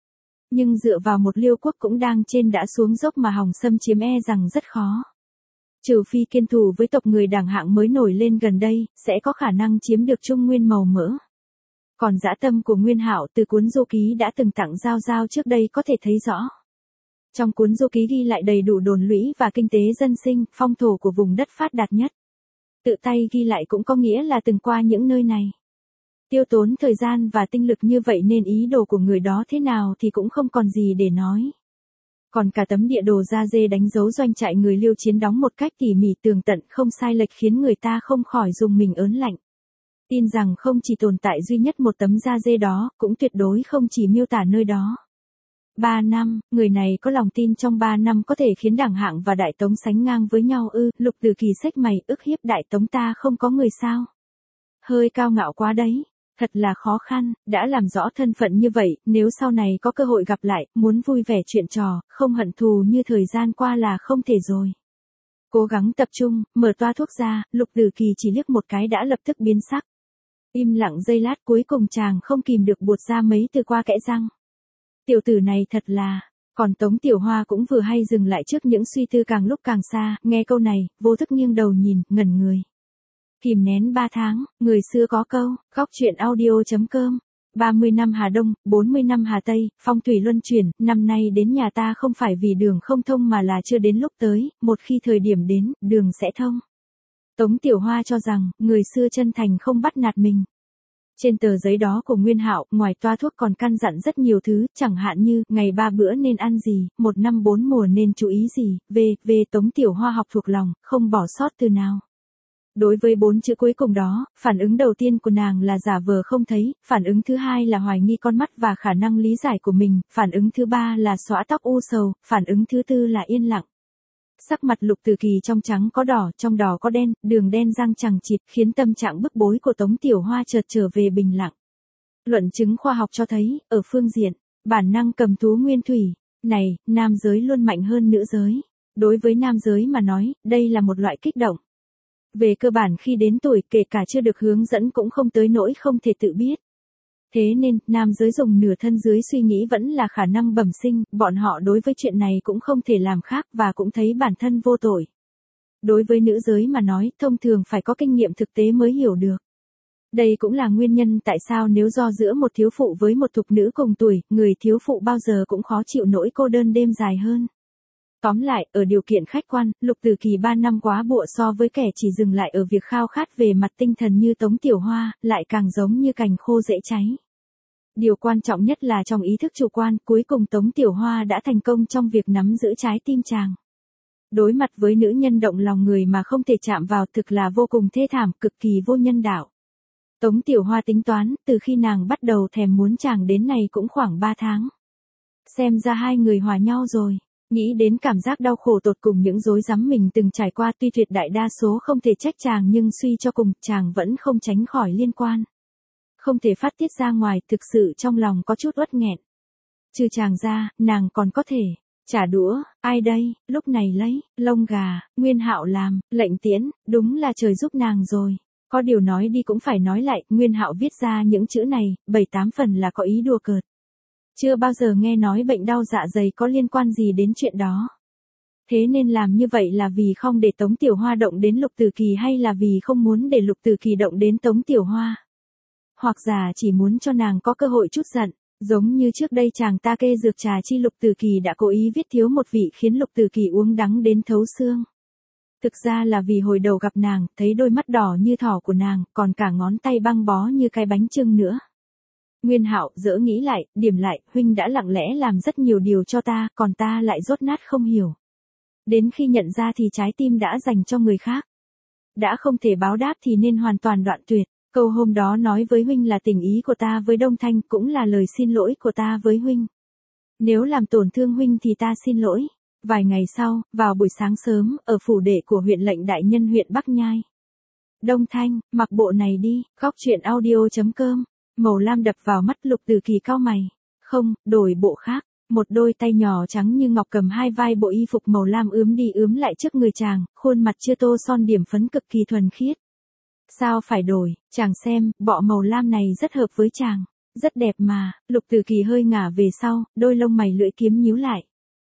Nhưng dựa vào một Liêu Quốc cũng đang trên đã xuống dốc mà hòng xâm chiếm e rằng rất khó. Trừ phi kiên thù với tộc người Đảng Hạng mới nổi lên gần đây, sẽ có khả năng chiếm được Trung Nguyên màu mỡ. Còn dã tâm của Nguyên Hạo từ cuốn Du Ký đã từng tặng Giao Giao trước đây có thể thấy rõ. Trong cuốn Du Ký ghi lại đầy đủ đồn lũy và kinh tế dân sinh, phong thổ của vùng đất phát đạt nhất. Tự tay ghi lại cũng có nghĩa là từng qua những nơi này. Tiêu tốn thời gian và tinh lực như vậy nên ý đồ của người đó thế nào thì cũng không còn gì để nói. Còn cả tấm địa đồ da dê đánh dấu doanh trại người Liêu chiến đóng một cách tỉ mỉ tường tận không sai lệch khiến người ta không khỏi dùng mình ớn lạnh. Tin rằng không chỉ tồn tại duy nhất một tấm da dê đó, cũng tuyệt đối không chỉ miêu tả nơi đó. Ba năm, người này có lòng tin trong ba năm có thể khiến Đảng Hạng và Đại Tống sánh ngang với nhau ư, Lục Từ Kỳ xếch mày, ức hiếp Đại Tống ta không có người sao. Hơi cao ngạo quá đấy. Thật là khó khăn, đã làm rõ thân phận như vậy, nếu sau này có cơ hội gặp lại, muốn vui vẻ chuyện trò, không hận thù như thời gian qua là không thể rồi. Cố gắng tập trung, mở toa thuốc ra, Lục Từ Kỳ chỉ liếc một cái đã lập tức biến sắc. Im lặng giây lát cuối cùng chàng không kìm được buột ra mấy từ qua kẽ răng. Tiểu tử này thật là, còn Tống Tiểu Hoa cũng vừa hay dừng lại trước những suy tư càng lúc càng xa, nghe câu này, vô thức nghiêng đầu nhìn, ngẩn người. Kìm nén ba tháng, người xưa có câu, góc chuyện audio.com. ba mươi năm Hà Đông, bốn mươi năm Hà Tây, phong thủy luân chuyển, năm nay đến nhà ta không phải vì đường không thông mà là chưa đến lúc tới, một khi thời điểm đến, đường sẽ thông. Tống Tiểu Hoa cho rằng, người xưa chân thành không bắt nạt mình. Trên tờ giấy đó của Nguyên Hạo, ngoài toa thuốc còn căn dặn rất nhiều thứ, chẳng hạn như, ngày ba bữa nên ăn gì, một năm bốn mùa nên chú ý gì, về, về Tống Tiểu Hoa học thuộc lòng, không bỏ sót từ nào. Đối với bốn chữ cuối cùng đó, phản ứng đầu tiên của nàng là giả vờ không thấy, phản ứng thứ hai là hoài nghi con mắt và khả năng lý giải của mình, phản ứng thứ ba là xõa tóc u sầu, phản ứng thứ tư là yên lặng. Sắc mặt Lục Từ Kỳ trong trắng có đỏ, trong đỏ có đen, đường đen răng chằng chịt khiến tâm trạng bức bối của Tống Tiểu Hoa chợt trở về bình lặng. Luận chứng khoa học cho thấy, ở phương diện, bản năng cầm thú nguyên thủy, này, nam giới luôn mạnh hơn nữ giới. Đối với nam giới mà nói, đây là một loại kích động. Về cơ bản khi đến tuổi kể cả chưa được hướng dẫn cũng không tới nỗi không thể tự biết. Thế nên, nam giới dùng nửa thân dưới suy nghĩ vẫn là khả năng bẩm sinh, bọn họ đối với chuyện này cũng không thể làm khác và cũng thấy bản thân vô tội. Đối với nữ giới mà nói, thông thường phải có kinh nghiệm thực tế mới hiểu được. Đây cũng là nguyên nhân tại sao nếu do giữa một thiếu phụ với một thục nữ cùng tuổi, người thiếu phụ bao giờ cũng khó chịu nỗi cô đơn đêm dài hơn. Tóm lại, ở điều kiện khách quan, Lục Từ Kỳ ba năm quá bụa so với kẻ chỉ dừng lại ở việc khao khát về mặt tinh thần như Tống Tiểu Hoa, lại càng giống như cành khô dễ cháy. Điều quan trọng nhất là trong ý thức chủ quan, cuối cùng Tống Tiểu Hoa đã thành công trong việc nắm giữ trái tim chàng. Đối mặt với nữ nhân động lòng người mà không thể chạm vào thực là vô cùng thê thảm, cực kỳ vô nhân đạo. Tống Tiểu Hoa tính toán, từ khi nàng bắt đầu thèm muốn chàng đến này cũng khoảng ba tháng. Xem ra hai người hòa nhau rồi. Nghĩ đến cảm giác đau khổ tột cùng những rối rắm mình từng trải qua, tuy tuyệt đại đa số không thể trách chàng nhưng suy cho cùng, chàng vẫn không tránh khỏi liên quan. Không thể phát tiết ra ngoài, thực sự trong lòng có chút uất nghẹn. Trừ chàng ra, nàng còn có thể trả đũa, ai đây, lúc này lấy lông gà, Nguyên Hạo làm, lệnh tiễn, đúng là trời giúp nàng rồi. Có điều nói đi cũng phải nói lại, Nguyên Hạo viết ra những chữ này, bảy tám phần là có ý đùa cợt. chưa bao giờ nghe nói bệnh đau dạ dày có liên quan gì đến chuyện đó. Thế nên làm như vậy là vì không để Tống Tiểu Hoa động đến Lục Tử Kỳ hay là vì không muốn để Lục Tử Kỳ động đến Tống Tiểu Hoa? Hoặc giả chỉ muốn cho nàng có cơ hội chút giận, giống như trước đây chàng ta kê dược trà chi Lục Tử Kỳ đã cố ý viết thiếu một vị khiến Lục Tử Kỳ uống đắng đến thấu xương. Thực ra là vì hồi đầu gặp nàng, thấy đôi mắt đỏ như thỏ của nàng, còn cả ngón tay băng bó như cái bánh chưng nữa. Nguyên Hạo dỡ nghĩ lại, điểm lại, huynh đã lặng lẽ làm rất nhiều điều cho ta, còn ta lại dốt nát không hiểu. Đến khi nhận ra thì trái tim đã dành cho người khác. Đã không thể báo đáp thì nên hoàn toàn đoạn tuyệt. Câu hôm đó nói với huynh là tình ý của ta với Đông Thanh, cũng là lời xin lỗi của ta với huynh. Nếu làm tổn thương huynh thì ta xin lỗi. Vài ngày sau, vào buổi sáng sớm, ở phủ đệ của huyện lệnh đại nhân huyện Bắc Nhai. Đông Thanh, mặc bộ này đi, góc truyện audio chấm com. Màu lam đập vào mắt Lục Tử Kỳ cau mày. Không, đổi bộ khác. Một đôi tay nhỏ trắng như ngọc cầm hai vai bộ y phục màu lam ướm đi ướm lại trước người chàng, khuôn mặt chưa tô son điểm phấn cực kỳ thuần khiết. Sao phải đổi, chàng xem, bọ màu lam này rất hợp với chàng. Rất đẹp mà, Lục Tử Kỳ hơi ngả về sau, đôi lông mày lưỡi kiếm nhíu lại.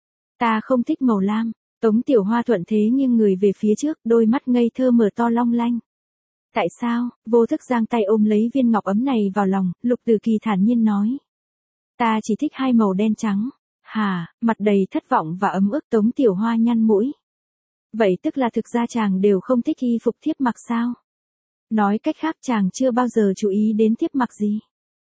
Ta không thích màu lam. Tống Tiểu Hoa thuận thế nghiêng người về phía trước, đôi mắt ngây thơ mở to long lanh. Tại sao? Vô thức giang tay ôm lấy viên ngọc ấm này vào lòng, Lục Tử Kỳ thản nhiên nói. Ta chỉ thích hai màu đen trắng. Hà, mặt đầy thất vọng và ấm ức Tống Tiểu Hoa nhăn mũi. Vậy tức là thực ra chàng đều không thích y phục thiếp mặc sao? Nói cách khác chàng chưa bao giờ chú ý đến thiếp mặc gì.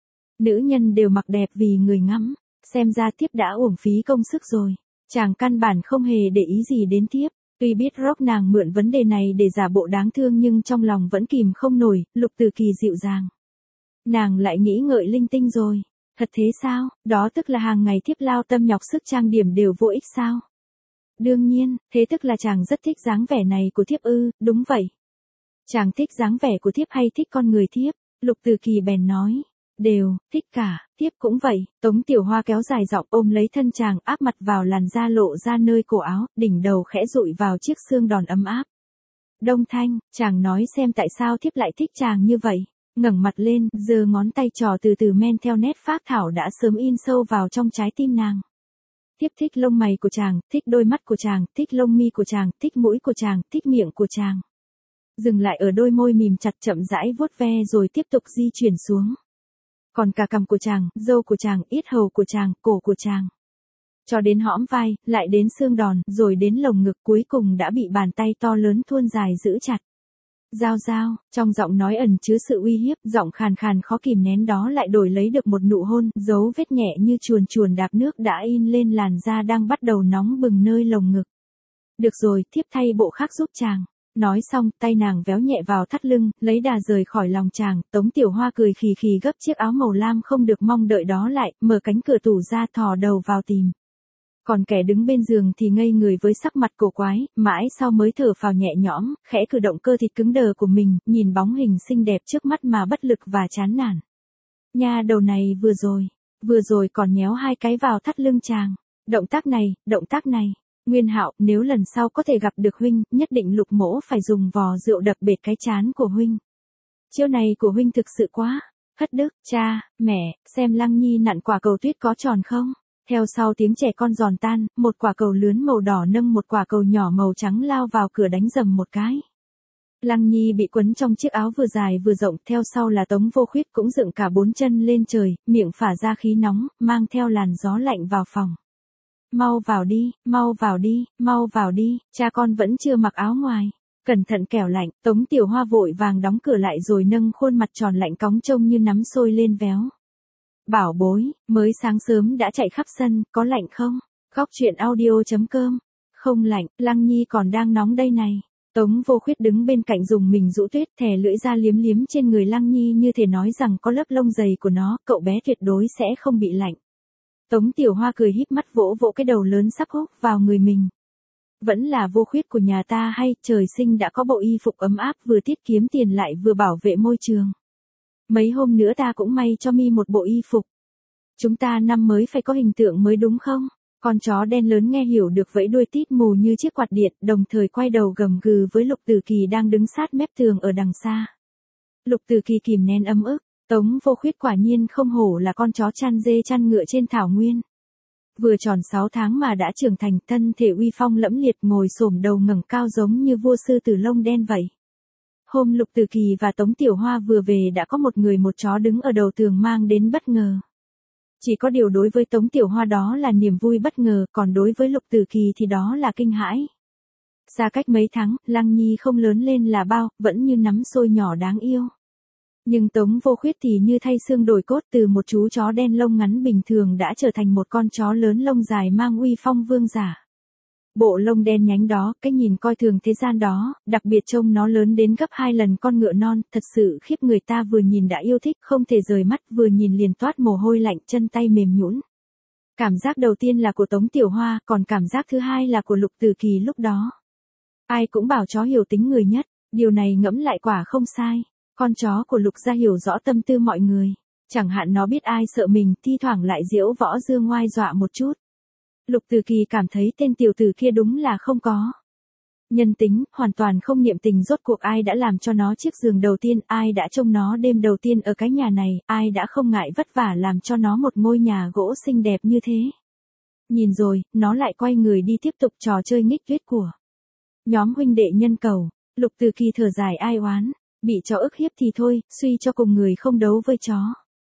Nữ nhân đều mặc đẹp vì người ngắm, xem ra thiếp đã uổng phí công sức rồi. Chàng căn bản không hề để ý gì đến thiếp. Tuy biết Rock nàng mượn vấn đề này để giả bộ đáng thương nhưng trong lòng vẫn kìm không nổi, Lục Tử Kỳ dịu dàng. Nàng lại nghĩ ngợi linh tinh rồi. Thật thế sao, đó tức là hàng ngày thiếp lao tâm nhọc sức trang điểm đều vô ích sao? Đương nhiên, thế tức là chàng rất thích dáng vẻ này của thiếp ư, đúng vậy. Chàng thích dáng vẻ của thiếp hay thích con người thiếp? Lục Tử Kỳ bèn nói. Đều, thích cả, thiếp cũng vậy. Tống Tiểu Hoa kéo dài giọng ôm lấy thân chàng áp mặt vào làn da lộ ra nơi cổ áo, đỉnh đầu khẽ dụi vào chiếc xương đòn ấm áp. Đông Thanh, chàng nói xem tại sao thiếp lại thích chàng như vậy. Ngẩng mặt lên, giơ ngón tay trò từ từ men theo nét phác thảo đã sớm in sâu vào trong trái tim nàng. Thiếp thích lông mày của chàng, thích đôi mắt của chàng, thích lông mi của chàng, thích mũi của chàng, thích miệng của chàng. Dừng lại ở đôi môi mím chặt chậm rãi vuốt ve rồi tiếp tục di chuyển xuống. Còn cả cằm của chàng, râu của chàng, yết hầu của chàng, cổ của chàng. Cho đến hõm vai, lại đến xương đòn, rồi đến lồng ngực cuối cùng đã bị bàn tay to lớn thuôn dài giữ chặt. Giao giao, trong giọng nói ẩn chứa sự uy hiếp, giọng khàn khàn khó kìm nén đó lại đổi lấy được một nụ hôn, dấu vết nhẹ như chuồn chuồn đạp nước đã in lên làn da đang bắt đầu nóng bừng nơi lồng ngực. Được rồi, thiếp thay bộ khác giúp chàng. Nói xong, tay nàng véo nhẹ vào thắt lưng, lấy đà rời khỏi lòng chàng, Tống Tiểu Hoa cười khì khì gấp chiếc áo màu lam không được mong đợi đó lại, mở cánh cửa tủ ra thò đầu vào tìm. Còn kẻ đứng bên giường thì ngây người với sắc mặt cổ quái, mãi sau mới thở phào nhẹ nhõm, khẽ cử động cơ thịt cứng đờ của mình, nhìn bóng hình xinh đẹp trước mắt mà bất lực và chán nản. Nha đầu này vừa rồi, vừa rồi còn nhéo hai cái vào thắt lưng chàng. Động tác này, động tác này. Nguyên Hạo, nếu lần sau có thể gặp được huynh, nhất định Lục mỗ phải dùng vò rượu đập bệt cái chán của huynh. Chiêu này của huynh thực sự quá. Hất đức, cha, mẹ, xem Lăng Nhi nặn quả cầu tuyết có tròn không? Theo sau tiếng trẻ con giòn tan, một quả cầu lớn màu đỏ nâng một quả cầu nhỏ màu trắng lao vào cửa đánh rầm một cái. Lăng Nhi bị quấn trong chiếc áo vừa dài vừa rộng, theo sau là Tống Vô Khuyết cũng dựng cả bốn chân lên trời, miệng phả ra khí nóng, mang theo làn gió lạnh vào phòng. Mau vào đi, mau vào đi, mau vào đi, cha con vẫn chưa mặc áo ngoài. Cẩn thận kẻo lạnh, Tống Tiểu Hoa vội vàng đóng cửa lại rồi nâng khuôn mặt tròn lạnh cóng trông như nắm sôi lên véo. Bảo bối, mới sáng sớm đã chạy khắp sân, có lạnh không? Góc truyện audio chấm com. Không lạnh, Lăng Nhi còn đang nóng đây này. Tống Vô Khuyết đứng bên cạnh dùng mình rũ tuyết thè lưỡi ra liếm liếm trên người Lăng Nhi như thể nói rằng có lớp lông dày của nó, cậu bé tuyệt đối sẽ không bị lạnh. Tống Tiểu Hoa cười híp mắt vỗ vỗ cái đầu lớn sắp hốc vào người mình. Vẫn là Vô Khuyết của nhà ta hay, trời sinh đã có bộ y phục ấm áp vừa tiết kiệm tiền lại vừa bảo vệ môi trường. Mấy hôm nữa ta cũng may cho mi một bộ y phục. Chúng ta năm mới phải có hình tượng mới đúng không? Con chó đen lớn nghe hiểu được vẫy đuôi tít mù như chiếc quạt điện, đồng thời quay đầu gầm gừ với Lục Tử Kỳ đang đứng sát mép tường ở đằng xa. Lục Tử Kỳ kìm nén ấm ức, Tống Vô Khuyết quả nhiên không hổ là con chó chăn dê chăn ngựa trên thảo nguyên. Vừa tròn sáu tháng mà đã trưởng thành, thân thể uy phong lẫm liệt, ngồi xổm đầu ngẩng cao giống như vua sư tử lông đen vậy. Hôm Lục Tử Kỳ và Tống Tiểu Hoa vừa về đã có một người một chó đứng ở đầu tường mang đến bất ngờ. Chỉ có điều đối với Tống Tiểu Hoa đó là niềm vui bất ngờ, còn đối với Lục Tử Kỳ thì đó là kinh hãi. Xa cách mấy tháng, Lăng Nhi không lớn lên là bao, vẫn như nắm xôi nhỏ đáng yêu. Nhưng Tống Vô Khuyết thì như thay xương đổi cốt, từ một chú chó đen lông ngắn bình thường đã trở thành một con chó lớn lông dài mang uy phong vương giả. Bộ lông đen nhánh đó, cái nhìn coi thường thế gian đó, đặc biệt trông nó lớn đến gấp hai lần con ngựa non, thật sự khiếp người ta, vừa nhìn đã yêu thích, không thể rời mắt, vừa nhìn liền toát mồ hôi lạnh, chân tay mềm nhũn. Cảm giác đầu tiên là của Tống Tiểu Hoa, còn cảm giác thứ hai là của Lục Tử Kỳ lúc đó. Ai cũng bảo chó hiểu tính người nhất, điều này ngẫm lại quả không sai. Con chó của Lục gia hiểu rõ tâm tư mọi người. Chẳng hạn nó biết ai sợ mình, thi thoảng lại giễu võ dương ngoai dọa một chút. Lục Tử Kỳ cảm thấy tên tiểu tử kia đúng là không có nhân tính, hoàn toàn không niệm tình, rốt cuộc ai đã làm cho nó chiếc giường đầu tiên, ai đã trông nó đêm đầu tiên ở cái nhà này, ai đã không ngại vất vả làm cho nó một ngôi nhà gỗ xinh đẹp như thế. Nhìn rồi, nó lại quay người đi tiếp tục trò chơi nghích tuyết của nhóm huynh đệ nhân cầu. Lục Tử Kỳ thở dài ai oán, bị chó ức hiếp thì thôi, suy cho cùng người không đấu với chó.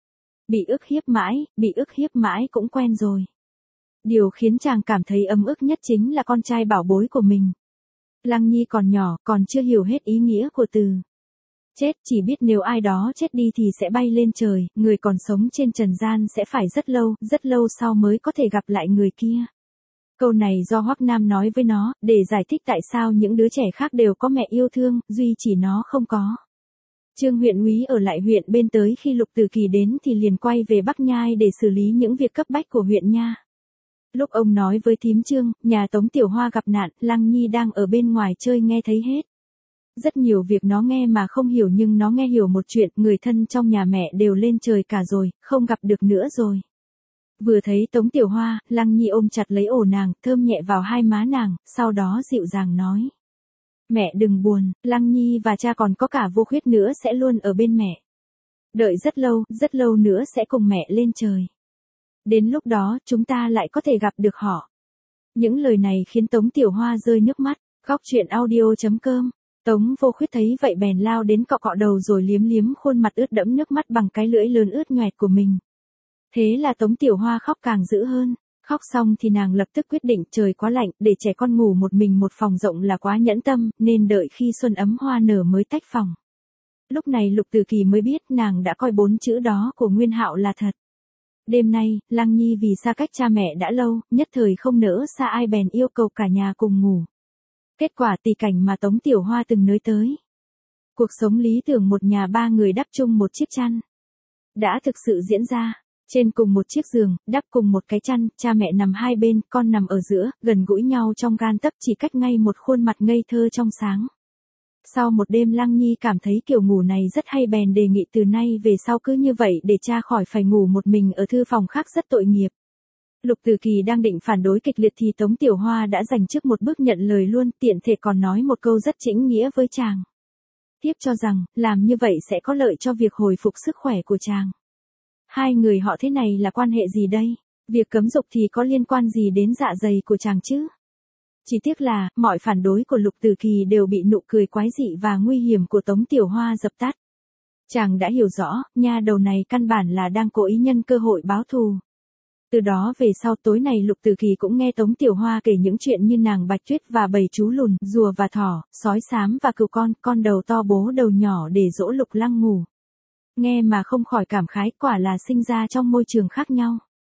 Bị ức hiếp mãi, bị ức hiếp mãi cũng quen rồi. Điều khiến chàng cảm thấy ấm ức nhất chính là con trai bảo bối của mình. Lăng Nhi còn nhỏ, còn chưa hiểu hết ý nghĩa của từ chết, chỉ biết nếu ai đó chết đi thì sẽ bay lên trời, người còn sống trên trần gian sẽ phải rất lâu, rất lâu sau mới có thể gặp lại người kia. Câu này do Hoắc Nam nói với nó, để giải thích tại sao những đứa trẻ khác đều có mẹ yêu thương, duy chỉ nó không có. Trương huyện úy ở lại huyện bên, tới khi Lục Tử Kỳ đến thì liền quay về Bắc Nhai để xử lý những việc cấp bách của huyện nha. Lúc ông nói với thím Trương, nhà Tống Tiểu Hoa gặp nạn, Lăng Nhi đang ở bên ngoài chơi nghe thấy hết. Rất nhiều việc nó nghe mà không hiểu, nhưng nó nghe hiểu một chuyện, người thân trong nhà mẹ đều lên trời cả rồi, không gặp được nữa rồi. Vừa thấy Tống Tiểu Hoa, Lăng Nhi ôm chặt lấy ổ nàng, thơm nhẹ vào hai má nàng, sau đó dịu dàng nói. Mẹ đừng buồn, Lăng Nhi và cha còn có cả Vô Khuyết nữa sẽ luôn ở bên mẹ. Đợi rất lâu, rất lâu nữa sẽ cùng mẹ lên trời. Đến lúc đó, chúng ta lại có thể gặp được họ. Những lời này khiến Tống Tiểu Hoa rơi nước mắt. Góc truyện audio chấm com. Tống Vô Khuyết thấy vậy bèn lao đến cọ cọ đầu rồi liếm liếm khuôn mặt ướt đẫm nước mắt bằng cái lưỡi lớn ướt nhoẹt của mình. Thế là Tống Tiểu Hoa khóc càng dữ hơn. Khóc xong thì nàng lập tức quyết định, trời quá lạnh, để trẻ con ngủ một mình một phòng rộng là quá nhẫn tâm, nên đợi khi xuân ấm hoa nở mới tách phòng. Lúc này Lục Tử Kỳ mới biết nàng đã coi bốn chữ đó của Nguyên Hạo là thật. Đêm nay, Lăng Nhi vì xa cách cha mẹ đã lâu, nhất thời không nỡ xa ai bèn yêu cầu cả nhà cùng ngủ. Kết quả tì cảnh mà Tống Tiểu Hoa từng nói tới. Cuộc sống lý tưởng một nhà ba người đắp chung một chiếc chăn đã thực sự diễn ra. Trên cùng một chiếc giường, đắp cùng một cái chăn, cha mẹ nằm hai bên, con nằm ở giữa, gần gũi nhau trong gan tấc, chỉ cách ngay một khuôn mặt ngây thơ trong sáng. Sau một đêm Lăng Nhi cảm thấy kiểu ngủ này rất hay bèn đề nghị từ nay về sau cứ như vậy để cha khỏi phải ngủ một mình ở thư phòng khác rất tội nghiệp. Lục Tử Kỳ đang định phản đối kịch liệt thì Tống Tiểu Hoa đã giành trước một bước nhận lời luôn, tiện thể còn nói một câu rất chính nghĩa với chàng. Tiếp cho rằng, làm như vậy sẽ có lợi cho việc hồi phục sức khỏe của chàng. Hai người họ thế này là quan hệ gì đây? Việc cấm dục thì có liên quan gì đến dạ dày của chàng chứ? Chỉ tiếc là, mọi phản đối của Lục Tử Kỳ đều bị nụ cười quái dị và nguy hiểm của Tống Tiểu Hoa dập tắt. Chàng đã hiểu rõ, nha đầu này căn bản là đang cố ý nhân cơ hội báo thù. Từ đó về sau tối này Lục Tử Kỳ cũng nghe Tống Tiểu Hoa kể những chuyện như nàng Bạch Tuyết và bầy chú lùn, rùa và thỏ, sói xám và cừu con, con đầu to bố đầu nhỏ để dỗ Lục Lăng ngủ. Nghe mà không khỏi cảm khái, quả là sinh ra trong môi trường khác nhau.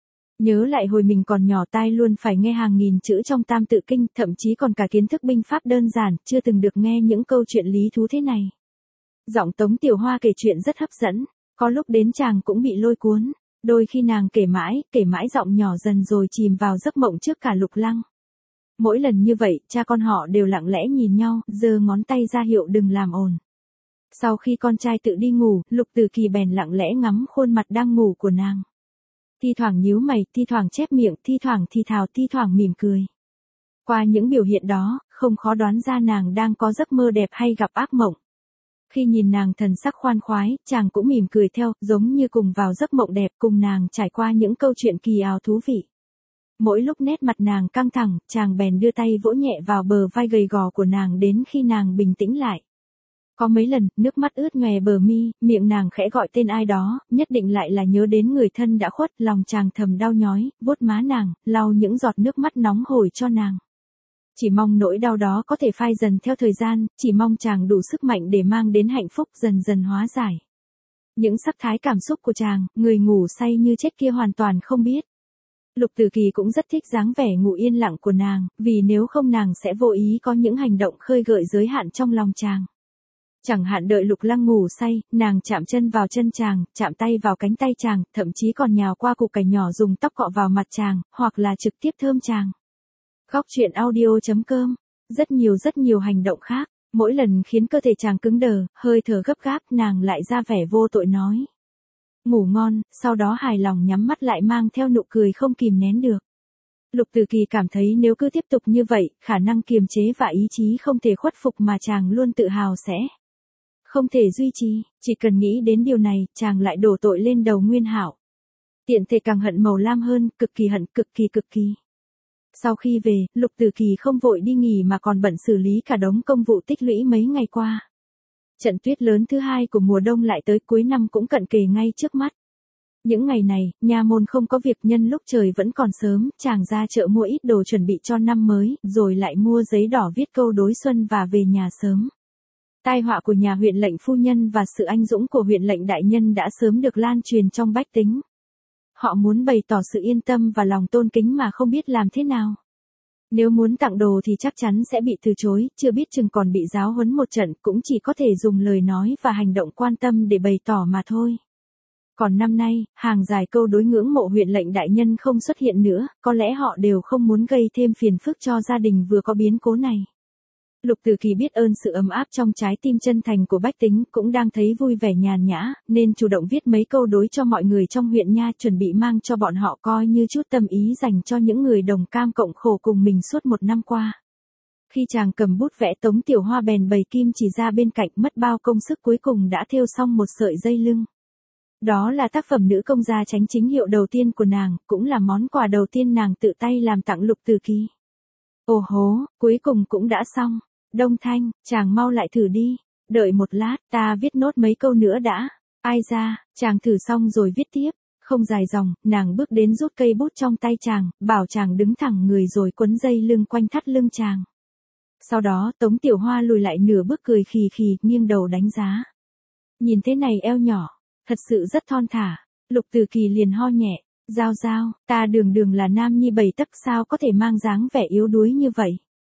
Nhớ lại hồi mình còn nhỏ tai luôn phải nghe hàng nghìn chữ trong Tam Tự Kinh, thậm chí còn cả kiến thức binh pháp đơn giản, chưa từng được nghe những câu chuyện lý thú thế này. Giọng Tống Tiểu Hoa kể chuyện rất hấp dẫn, có lúc đến chàng cũng bị lôi cuốn, đôi khi nàng kể mãi, kể mãi giọng nhỏ dần rồi chìm vào giấc mộng trước cả Lục Lăng. Mỗi lần như vậy, cha con họ đều lặng lẽ nhìn nhau, giơ ngón tay ra hiệu đừng làm ồn. Sau khi con trai tự đi ngủ, Lục Tử Kỳ bèn lặng lẽ ngắm khuôn mặt đang ngủ của nàng. Thi thoảng nhíu mày, thi thoảng chép miệng, thi thoảng thì thào, thi thoảng mỉm cười. Qua những biểu hiện đó, không khó đoán ra nàng đang có giấc mơ đẹp hay gặp ác mộng. Khi nhìn nàng thần sắc khoan khoái, chàng cũng mỉm cười theo, giống như cùng vào giấc mộng đẹp cùng nàng trải qua những câu chuyện kỳ ảo thú vị. Mỗi lúc nét mặt nàng căng thẳng, chàng bèn đưa tay vỗ nhẹ vào bờ vai gầy gò của nàng đến khi nàng bình tĩnh lại. Có mấy lần, nước mắt ướt nhòe bờ mi, miệng nàng khẽ gọi tên ai đó, nhất định lại là nhớ đến người thân đã khuất, lòng chàng thầm đau nhói, vuốt má nàng, lau những giọt nước mắt nóng hổi cho nàng. Chỉ mong nỗi đau đó có thể phai dần theo thời gian, chỉ mong chàng đủ sức mạnh để mang đến hạnh phúc dần dần hóa giải. Những sắc thái cảm xúc của chàng, người ngủ say như chết kia hoàn toàn không biết. Lục Tử Kỳ cũng rất thích dáng vẻ ngủ yên lặng của nàng, vì nếu không nàng sẽ vô ý có những hành động khơi gợi giới hạn trong lòng chàng. Chẳng hạn đợi Lục Lăng ngủ say, nàng chạm chân vào chân chàng, chạm tay vào cánh tay chàng, thậm chí còn nhào qua cục cải nhỏ dùng tóc cọ vào mặt chàng, hoặc là trực tiếp thơm chàng. Góc truyện audio chấm com. Rất nhiều rất nhiều hành động khác, mỗi lần khiến cơ thể chàng cứng đờ, hơi thở gấp gáp, nàng lại ra vẻ vô tội nói. Ngủ ngon, sau đó hài lòng nhắm mắt lại mang theo nụ cười không kìm nén được. Lục Tử Kỳ cảm thấy nếu cứ tiếp tục như vậy, khả năng kiềm chế và ý chí không thể khuất phục mà chàng luôn tự hào sẽ không thể duy trì, chỉ cần nghĩ đến điều này, chàng lại đổ tội lên đầu Nguyên Hạo. Tiện thể càng hận Màu Lam hơn, cực kỳ hận, cực kỳ cực kỳ. Sau khi về, Lục Tử Kỳ không vội đi nghỉ mà còn bận xử lý cả đống công vụ tích lũy mấy ngày qua. Trận tuyết lớn thứ hai của mùa đông lại tới, cuối năm cũng cận kề ngay trước mắt. Những ngày này, nha môn không có việc, nhân lúc trời vẫn còn sớm, chàng ra chợ mua ít đồ chuẩn bị cho năm mới, rồi lại mua giấy đỏ viết câu đối xuân và về nhà sớm. Tai họa của nhà huyện lệnh phu nhân và sự anh dũng của huyện lệnh đại nhân đã sớm được lan truyền trong bách tính. Họ muốn bày tỏ sự yên tâm và lòng tôn kính mà không biết làm thế nào. Nếu muốn tặng đồ thì chắc chắn sẽ bị từ chối, chưa biết chừng còn bị giáo huấn một trận, cũng chỉ có thể dùng lời nói và hành động quan tâm để bày tỏ mà thôi. Còn năm nay, hàng dài câu đối ngưỡng mộ huyện lệnh đại nhân không xuất hiện nữa, có lẽ họ đều không muốn gây thêm phiền phức cho gia đình vừa có biến cố này. Lục Tử Kỳ biết ơn sự ấm áp trong trái tim chân thành của bách tính, cũng đang thấy vui vẻ nhàn nhã, nên chủ động viết mấy câu đối cho mọi người trong huyện nha, chuẩn bị mang cho bọn họ coi như chút tâm ý dành cho những người đồng cam cộng khổ cùng mình suốt một năm qua. Khi chàng cầm bút vẽ, Tống Tiểu Hoa bèn bày kim chỉ ra bên cạnh, mất bao công sức cuối cùng đã thêu xong một sợi dây lưng. Đó là tác phẩm nữ công gia chánh chính hiệu đầu tiên của nàng, cũng là món quà đầu tiên nàng tự tay làm tặng Lục Tử Kỳ. Ồ hố, cuối cùng cũng đã xong. Đông Thanh, chàng mau lại thử đi. Đợi một lát, ta viết nốt mấy câu nữa đã. Ai ra, chàng thử xong rồi viết tiếp. Không dài dòng, nàng bước đến rút cây bút trong tay chàng, bảo chàng đứng thẳng người rồi quấn dây lưng quanh thắt lưng chàng. Sau đó, Tống Tiểu Hoa lùi lại nửa bước cười khì khì, nghiêng đầu đánh giá. Nhìn thế này eo nhỏ, thật sự rất thon thả. Lục Tử Kỳ liền ho nhẹ. Giao giao, ta đường đường là nam nhi bảy tấc, sao có thể mang dáng vẻ yếu đuối như vậy.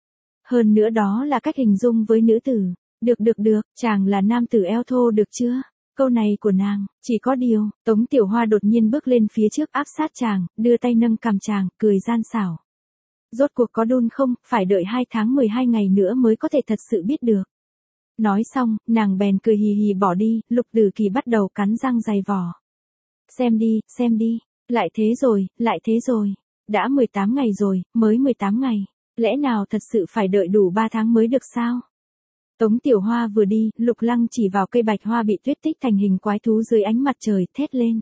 Hơn nữa đó là cách hình dung với nữ tử. Được được được, chàng là nam tử eo thô được chưa? Câu này của nàng, chỉ có điều, Tống Tiểu Hoa đột nhiên bước lên phía trước áp sát chàng, đưa tay nâng cằm chàng, cười gian xảo. Rốt cuộc có đun không, phải đợi hai tháng mười hai ngày nữa mới có thể thật sự biết được. Nói xong, nàng bèn cười hì hì bỏ đi, Lục Tử Kỳ bắt đầu cắn răng giày vò. Xem đi, xem đi, lại thế rồi, lại thế rồi. Đã mười tám ngày rồi, mới mười tám ngày. Lẽ nào thật sự phải đợi đủ ba tháng mới được sao? Tống Tiểu Hoa vừa đi, Lục Lăng chỉ vào cây bạch hoa bị tuyết tích thành hình quái thú dưới ánh mặt trời, thét lên.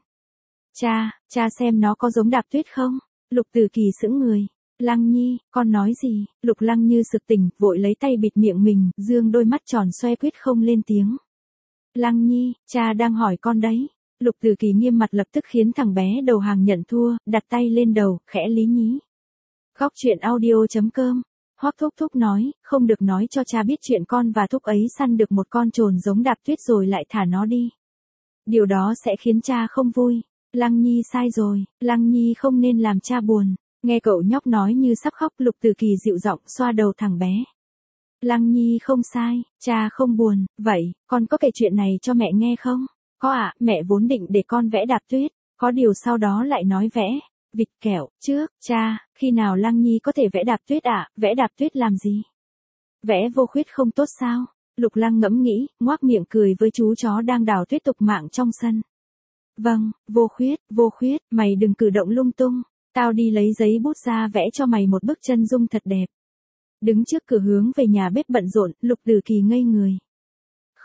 Cha, cha xem nó có giống đạp tuyết không? Lục Tử Kỳ sững người. Lăng Nhi, con nói gì? Lục Lăng như sực tỉnh, vội lấy tay bịt miệng mình, dương đôi mắt tròn xoe quyết không lên tiếng. Lăng Nhi, cha đang hỏi con đấy. Lục Tử Kỳ nghiêm mặt lập tức khiến thằng bé đầu hàng nhận thua, đặt tay lên đầu, khẽ lý nhí. Góc truyện audio chấm com. Hoắc Thúc Thúc nói, không được nói cho cha biết chuyện con và Thúc ấy săn được một con trồn giống đạp tuyết rồi lại thả nó đi. Điều đó sẽ khiến cha không vui. Lăng Nhi sai rồi, Lăng Nhi không nên làm cha buồn. Nghe cậu nhóc nói như sắp khóc, Lục Tử Kỳ dịu giọng xoa đầu thằng bé. Lăng Nhi không sai, cha không buồn, vậy, con có kể chuyện này cho mẹ nghe không? Có ạ, à, mẹ vốn định để con vẽ đạp tuyết, có điều sau đó lại nói vẽ vịt kẹo, trước, cha, khi nào Lăng Nhi có thể vẽ đạp tuyết ạ, à? Vẽ đạp tuyết làm gì? Vẽ vô khuyết không tốt sao? Lục Lăng ngẫm nghĩ, ngoác miệng cười với chú chó đang đào tuyết tục mạng trong sân. Vâng, vô khuyết, vô khuyết, mày đừng cử động lung tung, tao đi lấy giấy bút ra vẽ cho mày một bức chân dung thật đẹp. Đứng trước cửa hướng về nhà bếp bận rộn, Lục Tử Kỳ ngây người.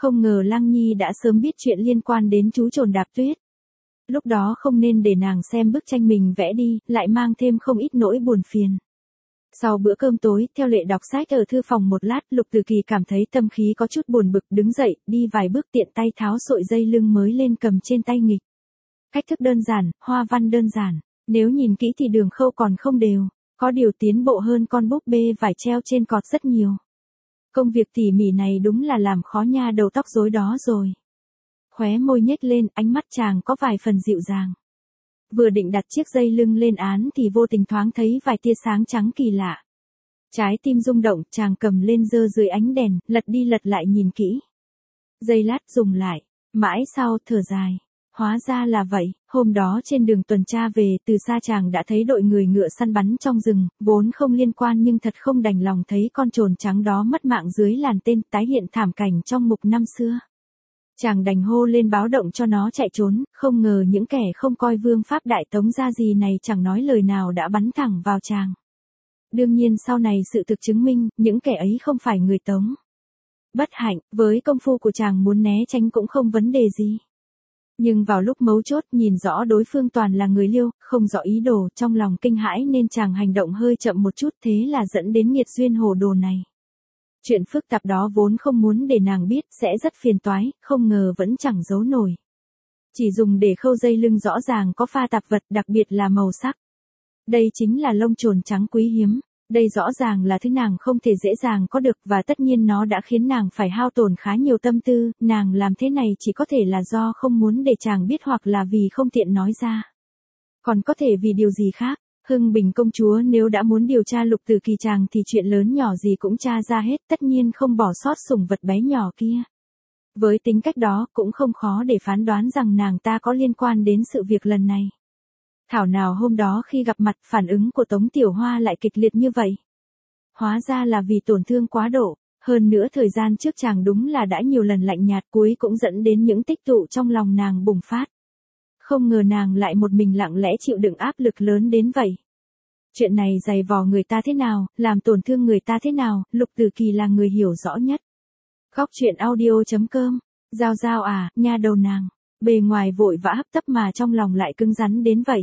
Không ngờ Lăng Nhi đã sớm biết chuyện liên quan đến chú trồn Đạp Tuyết. Lúc đó không nên để nàng xem bức tranh mình vẽ đi, lại mang thêm không ít nỗi buồn phiền. Sau bữa cơm tối, theo lệ đọc sách ở thư phòng một lát, Lục Từ Kỳ cảm thấy tâm khí có chút buồn bực, đứng dậy, đi vài bước tiện tay tháo sợi dây lưng mới lên cầm trên tay nghịch. Cách thức đơn giản, hoa văn đơn giản, nếu nhìn kỹ thì đường khâu còn không đều, có điều tiến bộ hơn con búp bê vải treo trên cọt rất nhiều. Công việc tỉ mỉ này đúng là làm khó nha đầu tóc rối đó rồi. Khóe môi nhếch lên, ánh mắt chàng có vài phần dịu dàng. Vừa định đặt chiếc dây lưng lên án thì vô tình thoáng thấy vài tia sáng trắng kỳ lạ. Trái tim rung động, chàng cầm lên giơ dưới ánh đèn, lật đi lật lại nhìn kỹ. Giây lát dùng lại, mãi sau thở dài. Hóa ra là vậy, hôm đó trên đường tuần tra về, từ xa chàng đã thấy đội người ngựa săn bắn trong rừng, vốn không liên quan nhưng thật không đành lòng thấy con trồn trắng đó mất mạng dưới làn tên, tái hiện thảm cảnh trong mục năm xưa. Chàng đành hô lên báo động cho nó chạy trốn, không ngờ những kẻ không coi vương pháp đại tống ra gì này chẳng nói lời nào đã bắn thẳng vào chàng. Đương nhiên sau này sự thực chứng minh, những kẻ ấy không phải người Tống. Bất hạnh, với công phu của chàng muốn né tránh cũng không vấn đề gì. Nhưng vào lúc mấu chốt nhìn rõ đối phương toàn là người Liêu, không rõ ý đồ, trong lòng kinh hãi nên chàng hành động hơi chậm một chút, thế là dẫn đến nghiệt duyên hồ đồ này. Chuyện phức tạp đó vốn không muốn để nàng biết, sẽ rất phiền toái, không ngờ vẫn chẳng giấu nổi. Chỉ dùng để khâu dây lưng rõ ràng có pha tạp vật, đặc biệt là màu sắc. Đây chính là lông trồn trắng quý hiếm. Đây rõ ràng là thứ nàng không thể dễ dàng có được, và tất nhiên nó đã khiến nàng phải hao tổn khá nhiều tâm tư. Nàng làm thế này chỉ có thể là do không muốn để chàng biết, hoặc là vì không tiện nói ra. Còn có thể vì điều gì khác. Hưng Bình công chúa nếu đã muốn điều tra Lục Từ Kỳ chàng thì chuyện lớn nhỏ gì cũng tra ra hết, tất nhiên không bỏ sót sủng vật bé nhỏ kia. Với tính cách đó cũng không khó để phán đoán rằng nàng ta có liên quan đến sự việc lần này. Thảo nào hôm đó khi gặp mặt, phản ứng của Tống Tiểu Hoa lại kịch liệt như vậy. Hóa ra là vì tổn thương quá độ, hơn nữa thời gian trước chàng đúng là đã nhiều lần lạnh nhạt, cuối cũng dẫn đến những tích tụ trong lòng nàng bùng phát. Không ngờ nàng lại một mình lặng lẽ chịu đựng áp lực lớn đến vậy. Chuyện này dày vò người ta thế nào, làm tổn thương người ta thế nào, Lục Từ Kỳ là người hiểu rõ nhất. Góc truyện audio chấm com, Giao Giao à, nha đầu nàng, bề ngoài vội vã hấp tấp mà trong lòng lại cứng rắn đến vậy.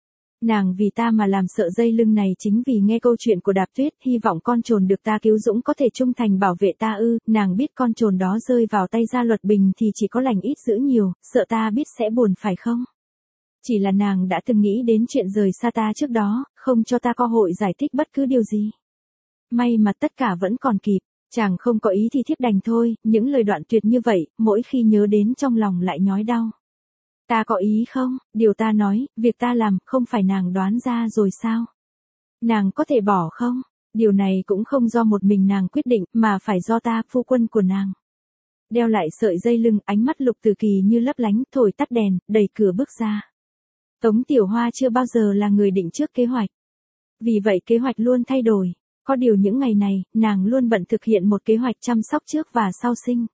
Nàng vì ta mà làm sợ dây lưng này chính vì nghe câu chuyện của Đạp Tuyết, hy vọng con trồn được ta cứu dũng có thể trung thành bảo vệ ta ư, nàng biết con trồn đó rơi vào tay Gia Luật Bình thì chỉ có lành ít dữ nhiều, sợ ta biết sẽ buồn phải không? Chỉ là nàng đã từng nghĩ đến chuyện rời xa ta trước đó, không cho ta cơ hội giải thích bất cứ điều gì. May mà tất cả vẫn còn kịp, chàng không có ý thì thiếp đành thôi, những lời đoạn tuyệt như vậy, mỗi khi nhớ đến trong lòng lại nhói đau. Ta có ý không, điều ta nói, việc ta làm, không phải nàng đoán ra rồi sao? Nàng có thể bỏ không? Điều này cũng không do một mình nàng quyết định, mà phải do ta, phu quân của nàng. Đeo lại sợi dây lưng, ánh mắt Lục Từ Kỳ như lấp lánh, thổi tắt đèn, đẩy cửa bước ra. Tống Tiểu Hoa chưa bao giờ là người định trước kế hoạch. Vì vậy kế hoạch luôn thay đổi. Có điều những ngày này, nàng luôn bận thực hiện một kế hoạch chăm sóc trước và sau sinh.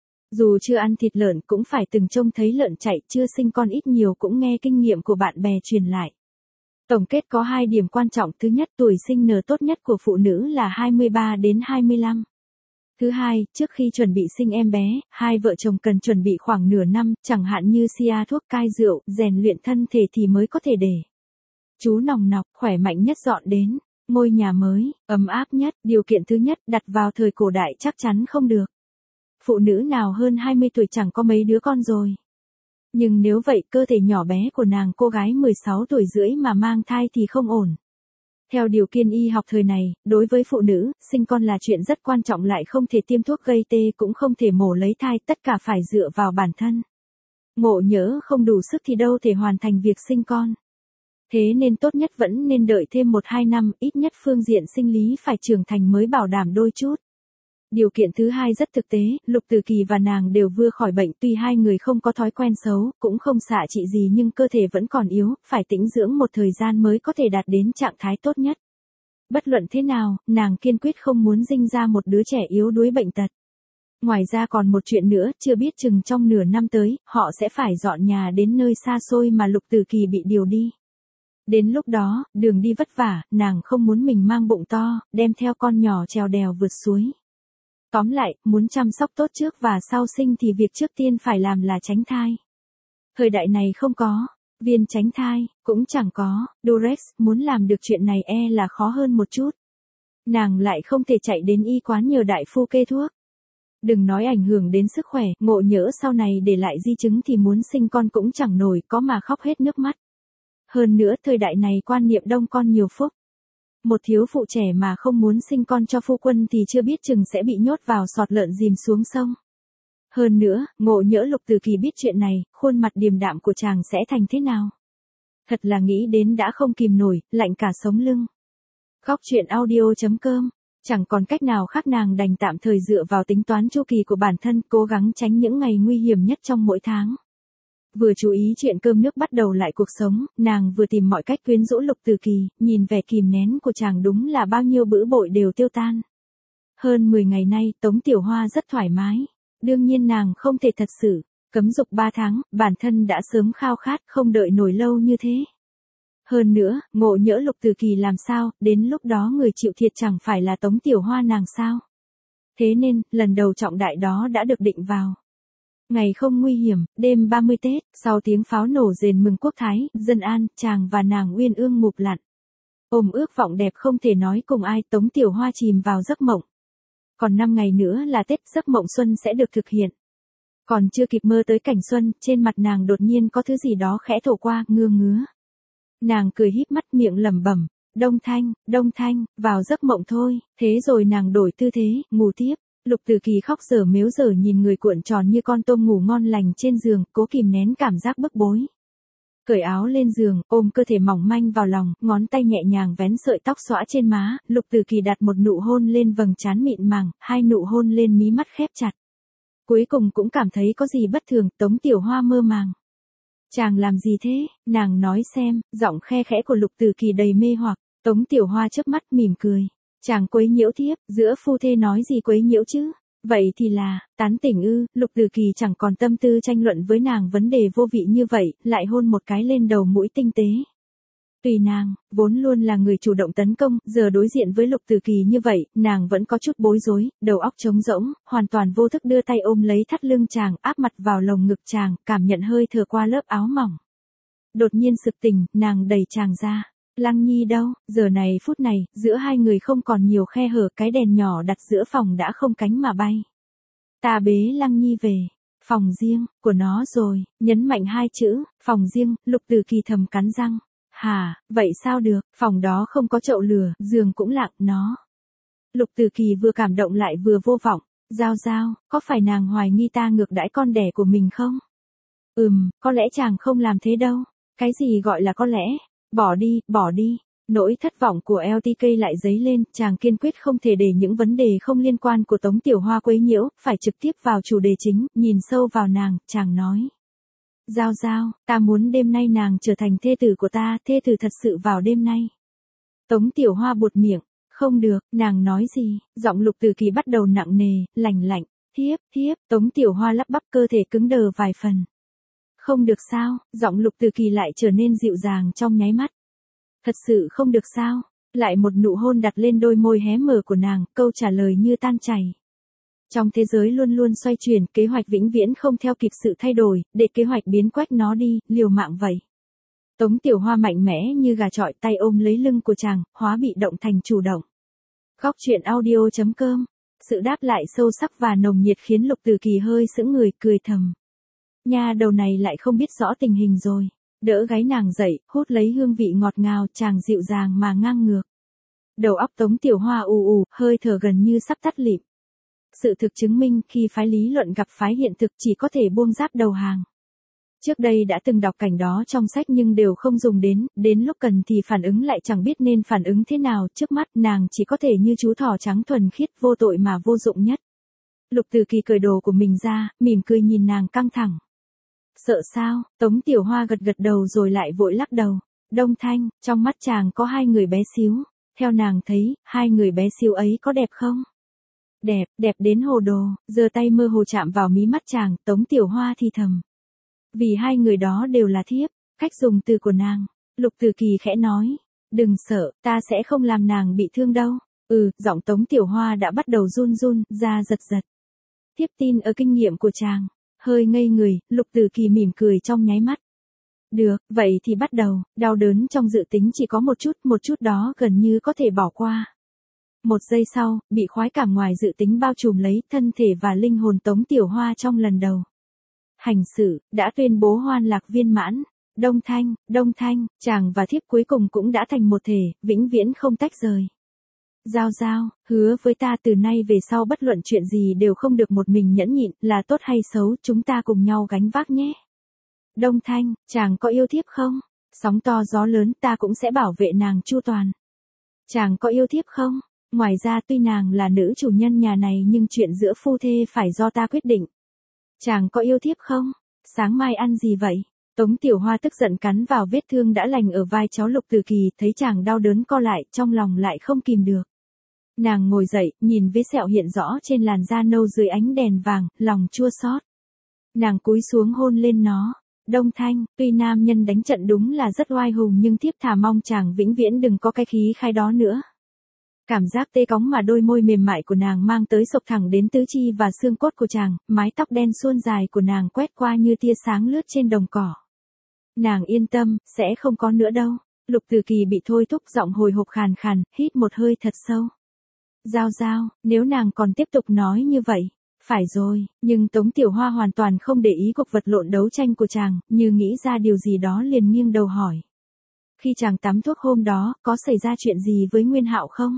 Dù chưa ăn thịt lợn cũng phải từng trông thấy lợn chạy, chưa sinh con ít nhiều cũng nghe kinh nghiệm của bạn bè truyền lại. Tổng kết có hai điểm quan trọng, thứ nhất tuổi sinh nở tốt nhất của phụ nữ là hai mươi ba đến hai mươi lăm. Thứ hai, trước khi chuẩn bị sinh em bé, hai vợ chồng cần chuẩn bị khoảng nửa năm, chẳng hạn như xia thuốc cai rượu, rèn luyện thân thể thì mới có thể để chú nòng nọc, khỏe mạnh nhất dọn đến ngôi nhà mới, ấm áp nhất. Điều kiện thứ nhất đặt vào thời cổ đại chắc chắn không được. Phụ nữ nào hơn hai mươi tuổi chẳng có mấy đứa con rồi. Nhưng nếu vậy cơ thể nhỏ bé của nàng cô gái mười sáu tuổi rưỡi mà mang thai thì không ổn. Theo điều kiện y học thời này, đối với phụ nữ, sinh con là chuyện rất quan trọng, lại không thể tiêm thuốc gây tê, cũng không thể mổ lấy thai, tất cả phải dựa vào bản thân. Ngộ nhỡ không đủ sức thì đâu thể hoàn thành việc sinh con. Thế nên tốt nhất vẫn nên đợi thêm một hai năm, ít nhất phương diện sinh lý phải trưởng thành mới bảo đảm đôi chút. Điều kiện thứ hai rất thực tế, Lục Từ Kỳ và nàng đều vừa khỏi bệnh, tuy hai người không có thói quen xấu, cũng không xạ trị gì nhưng cơ thể vẫn còn yếu, phải tĩnh dưỡng một thời gian mới có thể đạt đến trạng thái tốt nhất. Bất luận thế nào, nàng kiên quyết không muốn sinh ra một đứa trẻ yếu đuối bệnh tật. Ngoài ra còn một chuyện nữa, chưa biết chừng trong nửa năm tới, họ sẽ phải dọn nhà đến nơi xa xôi mà Lục Từ Kỳ bị điều đi. Đến lúc đó, đường đi vất vả, nàng không muốn mình mang bụng to, đem theo con nhỏ trèo đèo vượt suối. Tóm lại, muốn chăm sóc tốt trước và sau sinh thì việc trước tiên phải làm là tránh thai. Thời đại này không có viên tránh thai, cũng chẳng có Durex, muốn làm được chuyện này e là khó hơn một chút. Nàng lại không thể chạy đến y quán nhờ đại phu kê thuốc. Đừng nói ảnh hưởng đến sức khỏe, ngộ nhỡ sau này để lại di chứng thì muốn sinh con cũng chẳng nổi, có mà khóc hết nước mắt. Hơn nữa thời đại này quan niệm đông con nhiều phúc. Một thiếu phụ trẻ mà không muốn sinh con cho phu quân thì chưa biết chừng sẽ bị nhốt vào sọt lợn dìm xuống sông. Hơn nữa, ngộ nhỡ Lục Từ Kỳ biết chuyện này, khuôn mặt điềm đạm của chàng sẽ thành thế nào? Thật là nghĩ đến đã không kìm nổi, lạnh cả sống lưng. Góc truyện audio chấm com. Chẳng còn cách nào khác, nàng đành tạm thời dựa vào tính toán chu kỳ của bản thân, cố gắng tránh những ngày nguy hiểm nhất trong mỗi tháng. Vừa chú ý chuyện cơm nước bắt đầu lại cuộc sống, nàng vừa tìm mọi cách quyến rũ Lục Từ Kỳ, nhìn vẻ kìm nén của chàng đúng là bao nhiêu bữ bội đều tiêu tan. Hơn mười ngày nay, Tống Tiểu Hoa rất thoải mái. Đương nhiên nàng không thể thật sự cấm dục ba tháng, bản thân đã sớm khao khát, không đợi nổi lâu như thế. Hơn nữa, ngộ nhỡ Lục Từ Kỳ làm sao, đến lúc đó người chịu thiệt chẳng phải là Tống Tiểu Hoa nàng sao? Thế nên, lần đầu trọng đại đó đã được định vào. Ngày không nguy hiểm, đêm ba mươi Tết, sau tiếng pháo nổ rền mừng quốc thái, dân an, chàng và nàng uyên ương ngụp lặn. Ôm ước vọng đẹp không thể nói cùng ai, Tống Tiểu Hoa chìm vào giấc mộng. Còn năm ngày nữa là Tết, giấc mộng xuân sẽ được thực hiện. Còn chưa kịp mơ tới cảnh xuân, trên mặt nàng đột nhiên có thứ gì đó khẽ thổ qua, ngưa ngứa. Nàng cười híp mắt, miệng lẩm bẩm, Đông Thanh, Đông Thanh, vào giấc mộng thôi. Thế rồi nàng đổi tư thế, ngủ tiếp. Lục Từ Kỳ khóc dở mếu dở nhìn người cuộn tròn như con tôm ngủ ngon lành trên giường, cố kìm nén cảm giác bức bối. Cởi áo lên giường, ôm cơ thể mỏng manh vào lòng, ngón tay nhẹ nhàng vén sợi tóc xõa trên má, Lục Từ Kỳ đặt một nụ hôn lên vầng trán mịn màng, hai nụ hôn lên mí mắt khép chặt. Cuối cùng cũng cảm thấy có gì bất thường, Tống Tiểu Hoa mơ màng. Chàng làm gì thế, nàng nói xem, giọng khe khẽ của Lục Từ Kỳ đầy mê hoặc. Tống Tiểu Hoa chớp mắt mỉm cười. Chàng quấy nhiễu thiếp, giữa phu thê nói gì quấy nhiễu chứ? Vậy thì là, tán tỉnh ư? Lục Từ Kỳ chẳng còn tâm tư tranh luận với nàng vấn đề vô vị như vậy, lại hôn một cái lên đầu mũi tinh tế. Tùy nàng, vốn luôn là người chủ động tấn công, giờ đối diện với Lục Từ Kỳ như vậy, nàng vẫn có chút bối rối, đầu óc trống rỗng, hoàn toàn vô thức đưa tay ôm lấy thắt lưng chàng, áp mặt vào lồng ngực chàng, cảm nhận hơi thở qua lớp áo mỏng. Đột nhiên sực tỉnh, nàng đẩy chàng ra. Lăng Nhi đâu? Giờ này phút này, giữa hai người không còn nhiều khe hở, cái đèn nhỏ đặt giữa phòng đã không cánh mà bay. Ta bế Lăng Nhi về. Phòng riêng, của nó rồi, nhấn mạnh hai chữ, phòng riêng, Lục Từ Kỳ thầm cắn răng. Hả, vậy sao được, phòng đó không có chậu lửa, giường cũng lặng, nó. Lục Từ Kỳ vừa cảm động lại vừa vô vọng. Giao Giao, có phải nàng hoài nghi ta ngược đãi con đẻ của mình không? Ừm, có lẽ chàng không làm thế đâu. Cái gì gọi là có lẽ? Bỏ đi, bỏ đi. Nỗi thất vọng của lờ tê ca lại dấy lên, chàng kiên quyết không thể để những vấn đề không liên quan của Tống Tiểu Hoa quấy nhiễu, phải trực tiếp vào chủ đề chính, nhìn sâu vào nàng, chàng nói. Giao Giao, ta muốn đêm nay nàng trở thành thê tử của ta, thê tử thật sự vào đêm nay. Tống Tiểu Hoa buột miệng, không được, nàng nói gì, giọng Lục Từ Kỳ bắt đầu nặng nề, lạnh lạnh, thiếp, thiếp, Tống Tiểu Hoa lắp bắp cơ thể cứng đờ vài phần. Không được sao, giọng Lục Từ Kỳ lại trở nên dịu dàng trong nháy mắt. Thật sự không được sao, lại một nụ hôn đặt lên đôi môi hé mở của nàng, câu trả lời như tan chảy. Trong thế giới luôn luôn xoay chuyển, kế hoạch vĩnh viễn không theo kịp sự thay đổi, để kế hoạch biến quách nó đi, liều mạng vậy. Tống Tiểu Hoa mạnh mẽ như gà chọi, tay ôm lấy lưng của chàng, hóa bị động thành chủ động. Góc truyện audio chấm com. Sự đáp lại sâu sắc và nồng nhiệt khiến Lục Từ Kỳ hơi sững người, cười thầm. Nha đầu này lại không biết rõ tình hình rồi. Đỡ gáy nàng dậy, hút lấy hương vị ngọt ngào, chàng dịu dàng mà ngang ngược. Đầu óc Tống Tiểu Hoa ù ù, hơi thở gần như sắp tắt lịm. Sự thực chứng minh, khi phái lý luận gặp phái hiện thực chỉ có thể buông giáp đầu hàng. Trước đây đã từng đọc cảnh đó trong sách nhưng đều không dùng đến, đến lúc cần thì phản ứng lại chẳng biết nên phản ứng thế nào, trước mắt nàng chỉ có thể như chú thỏ trắng thuần khiết, vô tội mà vô dụng nhất. Lục Từ Kỳ cởi đồ của mình ra, mỉm cười nhìn nàng căng thẳng. Sợ sao? Tống Tiểu Hoa gật gật đầu rồi lại vội lắc đầu. Đông Thanh, trong mắt chàng có hai người bé xíu. Theo nàng thấy, hai người bé xíu ấy có đẹp không? Đẹp, đẹp đến hồ đồ, giơ tay mơ hồ chạm vào mí mắt chàng, Tống Tiểu Hoa thì thầm. Vì hai người đó đều là thiếp, cách dùng từ của nàng. Lục Từ Kỳ khẽ nói. Đừng sợ, ta sẽ không làm nàng bị thương đâu. Ừ, giọng Tống Tiểu Hoa đã bắt đầu run run, da giật giật. Tiếp tin ở kinh nghiệm của chàng. Hơi ngây người, Lục Tử Kỳ mỉm cười trong nháy mắt. Được, vậy thì bắt đầu, đau đớn trong dự tính chỉ có một chút, một chút đó gần như có thể bỏ qua. Một giây sau, bị khoái cảm ngoài dự tính bao trùm lấy thân thể và linh hồn Tống Tiểu Hoa trong lần đầu. Hành sự, đã tuyên bố hoan lạc viên mãn. Đông Thanh, Đông Thanh, chàng và thiếp cuối cùng cũng đã thành một thể, vĩnh viễn không tách rời. Giao Giao, hứa với ta từ nay về sau bất luận chuyện gì đều không được một mình nhẫn nhịn, là tốt hay xấu, chúng ta cùng nhau gánh vác nhé. Đông Thanh, chàng có yêu thiếp không? Sóng to gió lớn ta cũng sẽ bảo vệ nàng chu toàn. Chàng có yêu thiếp không? Ngoài ra tuy nàng là nữ chủ nhân nhà này nhưng chuyện giữa phu thê phải do ta quyết định. Chàng có yêu thiếp không? Sáng mai ăn gì vậy? Tống Tiểu Hoa tức giận cắn vào vết thương đã lành ở vai cháu Lục Tử Kỳ, thấy chàng đau đớn co lại, trong lòng lại không kìm được. Nàng ngồi dậy, nhìn vết sẹo hiện rõ trên làn da nâu dưới ánh đèn vàng, lòng chua xót. Nàng cúi xuống hôn lên nó. Đông Thanh, tuy nam nhân đánh trận đúng là rất oai hùng nhưng thiếp thà mong chàng vĩnh viễn đừng có cái khí khai đó nữa. Cảm giác tê cóng mà đôi môi mềm mại của nàng mang tới sộc thẳng đến tứ chi và xương cốt của chàng, mái tóc đen suôn dài của nàng quét qua như tia sáng lướt trên đồng cỏ. Nàng yên tâm, sẽ không có nữa đâu. Lục Tử Kỳ bị thôi thúc giọng hồi hộp khàn khàn, hít một hơi thật sâu. Giao Giao, nếu nàng còn tiếp tục nói như vậy. Phải rồi, nhưng Tống Tiểu Hoa hoàn toàn không để ý cuộc vật lộn đấu tranh của chàng, như nghĩ ra điều gì đó liền nghiêng đầu hỏi. Khi chàng tắm thuốc hôm đó, có xảy ra chuyện gì với Nguyên Hạo không?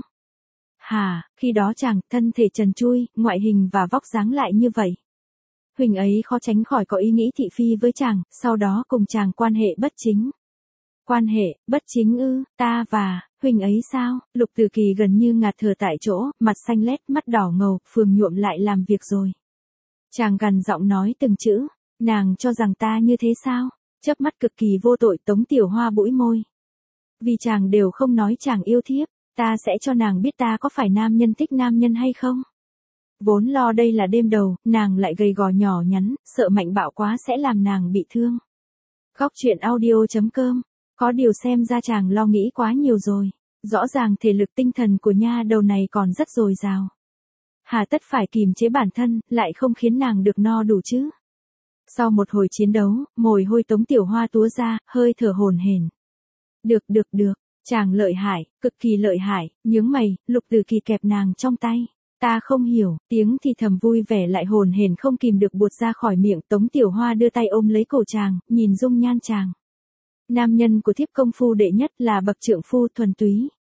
Hà, khi đó chàng, thân thể trần trui, ngoại hình và vóc dáng lại như vậy. Huỳnh ấy khó tránh khỏi có ý nghĩ thị phi với chàng, sau đó cùng chàng quan hệ bất chính. Quan hệ, bất chính ư, ta và, Huỳnh ấy sao? Lục Tử Kỳ gần như ngạt thở tại chỗ, mặt xanh lét, mắt đỏ ngầu, phường nhuộm lại làm việc rồi. Chàng gằn giọng nói từng chữ, nàng cho rằng ta như thế sao? Chớp mắt cực kỳ vô tội Tống Tiểu Hoa bũi môi. Vì chàng đều không nói chàng yêu thiếp, ta sẽ cho nàng biết ta có phải nam nhân thích nam nhân hay không? Vốn lo đây là đêm đầu, nàng lại gầy gò nhỏ nhắn, sợ mạnh bạo quá sẽ làm nàng bị thương. Góc truyện audio chấm com. Có điều xem ra chàng lo nghĩ quá nhiều rồi. Rõ ràng thể lực tinh thần của nha đầu này còn rất dồi dào. Hà tất phải kìm chế bản thân, lại không khiến nàng được no đủ chứ. Sau một hồi chiến đấu, mồ hôi Tống Tiểu Hoa túa ra, hơi thở hổn hển. Được được được, chàng lợi hại, cực kỳ lợi hại, nhướng mày, Lục Tử Kỳ kẹp nàng trong tay. Ta không hiểu, tiếng thì thầm vui vẻ lại hồn hển không kìm được buột ra khỏi miệng. Tống Tiểu Hoa đưa tay ôm lấy cổ chàng, nhìn dung nhan chàng. Nam nhân của thiếp công phu đệ nhất là bậc trượng phu thuần túy.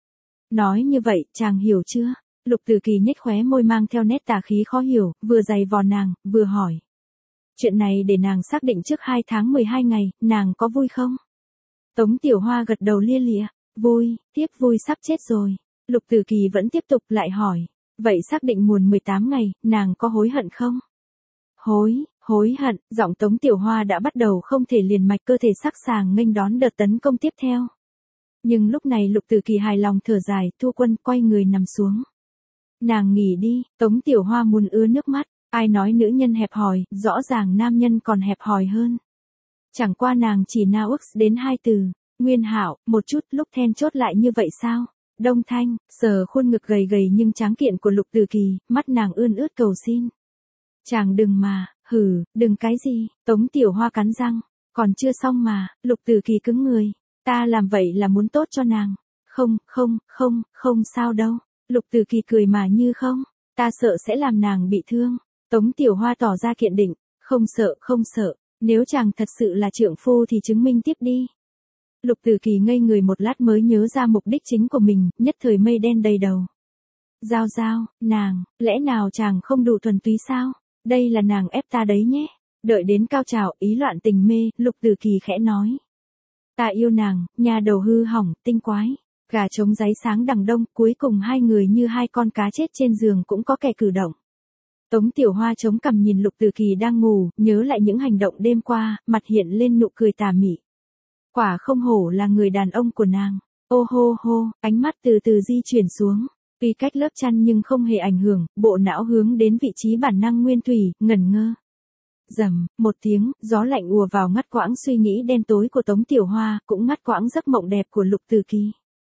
Nói như vậy, chàng hiểu chưa? Lục Tử Kỳ nhếch khóe môi mang theo nét tà khí khó hiểu, vừa giày vò nàng, vừa hỏi. Chuyện này để nàng xác định trước hai tháng mười hai ngày, nàng có vui không? Tống Tiểu Hoa gật đầu lia lịa, vui, thiếp vui sắp chết rồi. Lục Tử Kỳ vẫn tiếp tục lại hỏi. Vậy xác định muộn mười tám ngày, nàng có hối hận không? Hối, hối hận, giọng Tống Tiểu Hoa đã bắt đầu không thể liền mạch, cơ thể sắc sàng nghênh đón đợt tấn công tiếp theo. Nhưng lúc này Lục Tử Kỳ hài lòng thở dài, Thu Quân quay người nằm xuống. Nàng nghỉ đi, Tống Tiểu Hoa muốn ứa nước mắt, ai nói nữ nhân hẹp hòi, rõ ràng nam nhân còn hẹp hòi hơn. Chẳng qua nàng chỉ nao ức đến hai từ, Nguyên Hạo, một chút lúc then chốt lại như vậy sao? Đông Thanh, sờ khuôn ngực gầy gầy nhưng tráng kiện của Lục Tử Kỳ, mắt nàng ươn ướt cầu xin. Chàng đừng mà, hừ, đừng cái gì, Tống Tiểu Hoa cắn răng, còn chưa xong mà, Lục Tử Kỳ cứng người, ta làm vậy là muốn tốt cho nàng. Không, không, không, không sao đâu, Lục Tử Kỳ cười mà như không, ta sợ sẽ làm nàng bị thương. Tống Tiểu Hoa tỏ ra kiện định, không sợ, không sợ, nếu chàng thật sự là trượng phu thì chứng minh tiếp đi. Lục Tử Kỳ ngây người một lát mới nhớ ra mục đích chính của mình, nhất thời mây đen đầy đầu. Giao Giao, nàng, lẽ nào chàng không đủ thuần túy sao? Đây là nàng ép ta đấy nhé. Đợi đến cao trào, ý loạn tình mê, Lục Tử Kỳ khẽ nói. Ta yêu nàng, nhà đầu hư hỏng, tinh quái. Gà trống ráy sáng đằng đông, cuối cùng hai người như hai con cá chết trên giường cũng có kẻ cử động. Tống Tiểu Hoa chống cằm nhìn Lục Tử Kỳ đang ngủ, nhớ lại những hành động đêm qua, mặt hiện lên nụ cười tà mị. Quả không hổ là người đàn ông của nàng. Ô hô hô, ánh mắt từ từ di chuyển xuống. Tuy cách lớp chăn nhưng không hề ảnh hưởng, bộ não hướng đến vị trí bản năng nguyên thủy, ngẩn ngơ. Rầm, một tiếng, gió lạnh ùa vào ngắt quãng suy nghĩ đen tối của Tống Tiểu Hoa, cũng ngắt quãng giấc mộng đẹp của Lục Tử Kỳ.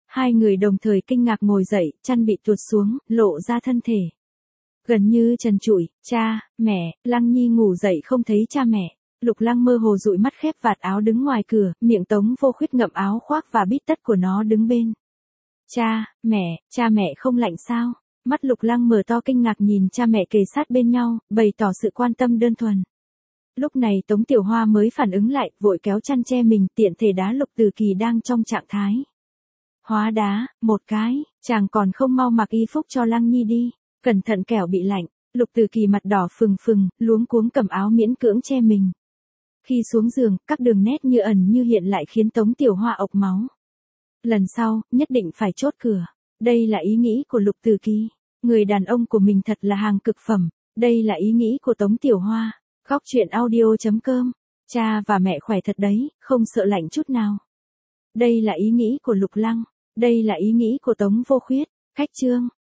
Hai người đồng thời kinh ngạc ngồi dậy, chăn bị tuột xuống, lộ ra thân thể. Gần như trần trụi, cha, mẹ, Lăng Nhi ngủ dậy không thấy cha mẹ. Lục Lăng mơ hồ dụi mắt khép vạt áo đứng ngoài cửa, miệng Tống Vô Khuyết ngậm áo khoác và bít tất của nó đứng bên. Cha, mẹ, cha mẹ không lạnh sao? Mắt Lục Lăng mở to kinh ngạc nhìn cha mẹ kề sát bên nhau, bày tỏ sự quan tâm đơn thuần. Lúc này Tống Tiểu Hoa mới phản ứng lại, vội kéo chăn che mình, tiện thể đá Lục Từ Kỳ đang trong trạng thái hóa đá, một cái, chàng còn không mau mặc y phục cho Lăng Nhi đi, cẩn thận kẻo bị lạnh. Lục Từ Kỳ mặt đỏ phừng phừng, luống cuống cầm áo miễn cưỡng che mình. Khi xuống giường, các đường nét như ẩn như hiện lại khiến Tống Tiểu Hoa ộc máu. Lần sau, nhất định phải chốt cửa. Đây là ý nghĩ của Lục Từ Kỳ. Người đàn ông của mình thật là hàng cực phẩm. Đây là ý nghĩ của Tống Tiểu Hoa. Góc truyện audio chấm com. Cha và mẹ khỏe thật đấy, không sợ lạnh chút nào. Đây là ý nghĩ của Lục Lăng. Đây là ý nghĩ của Tống Vô Khuyết. Cách chương.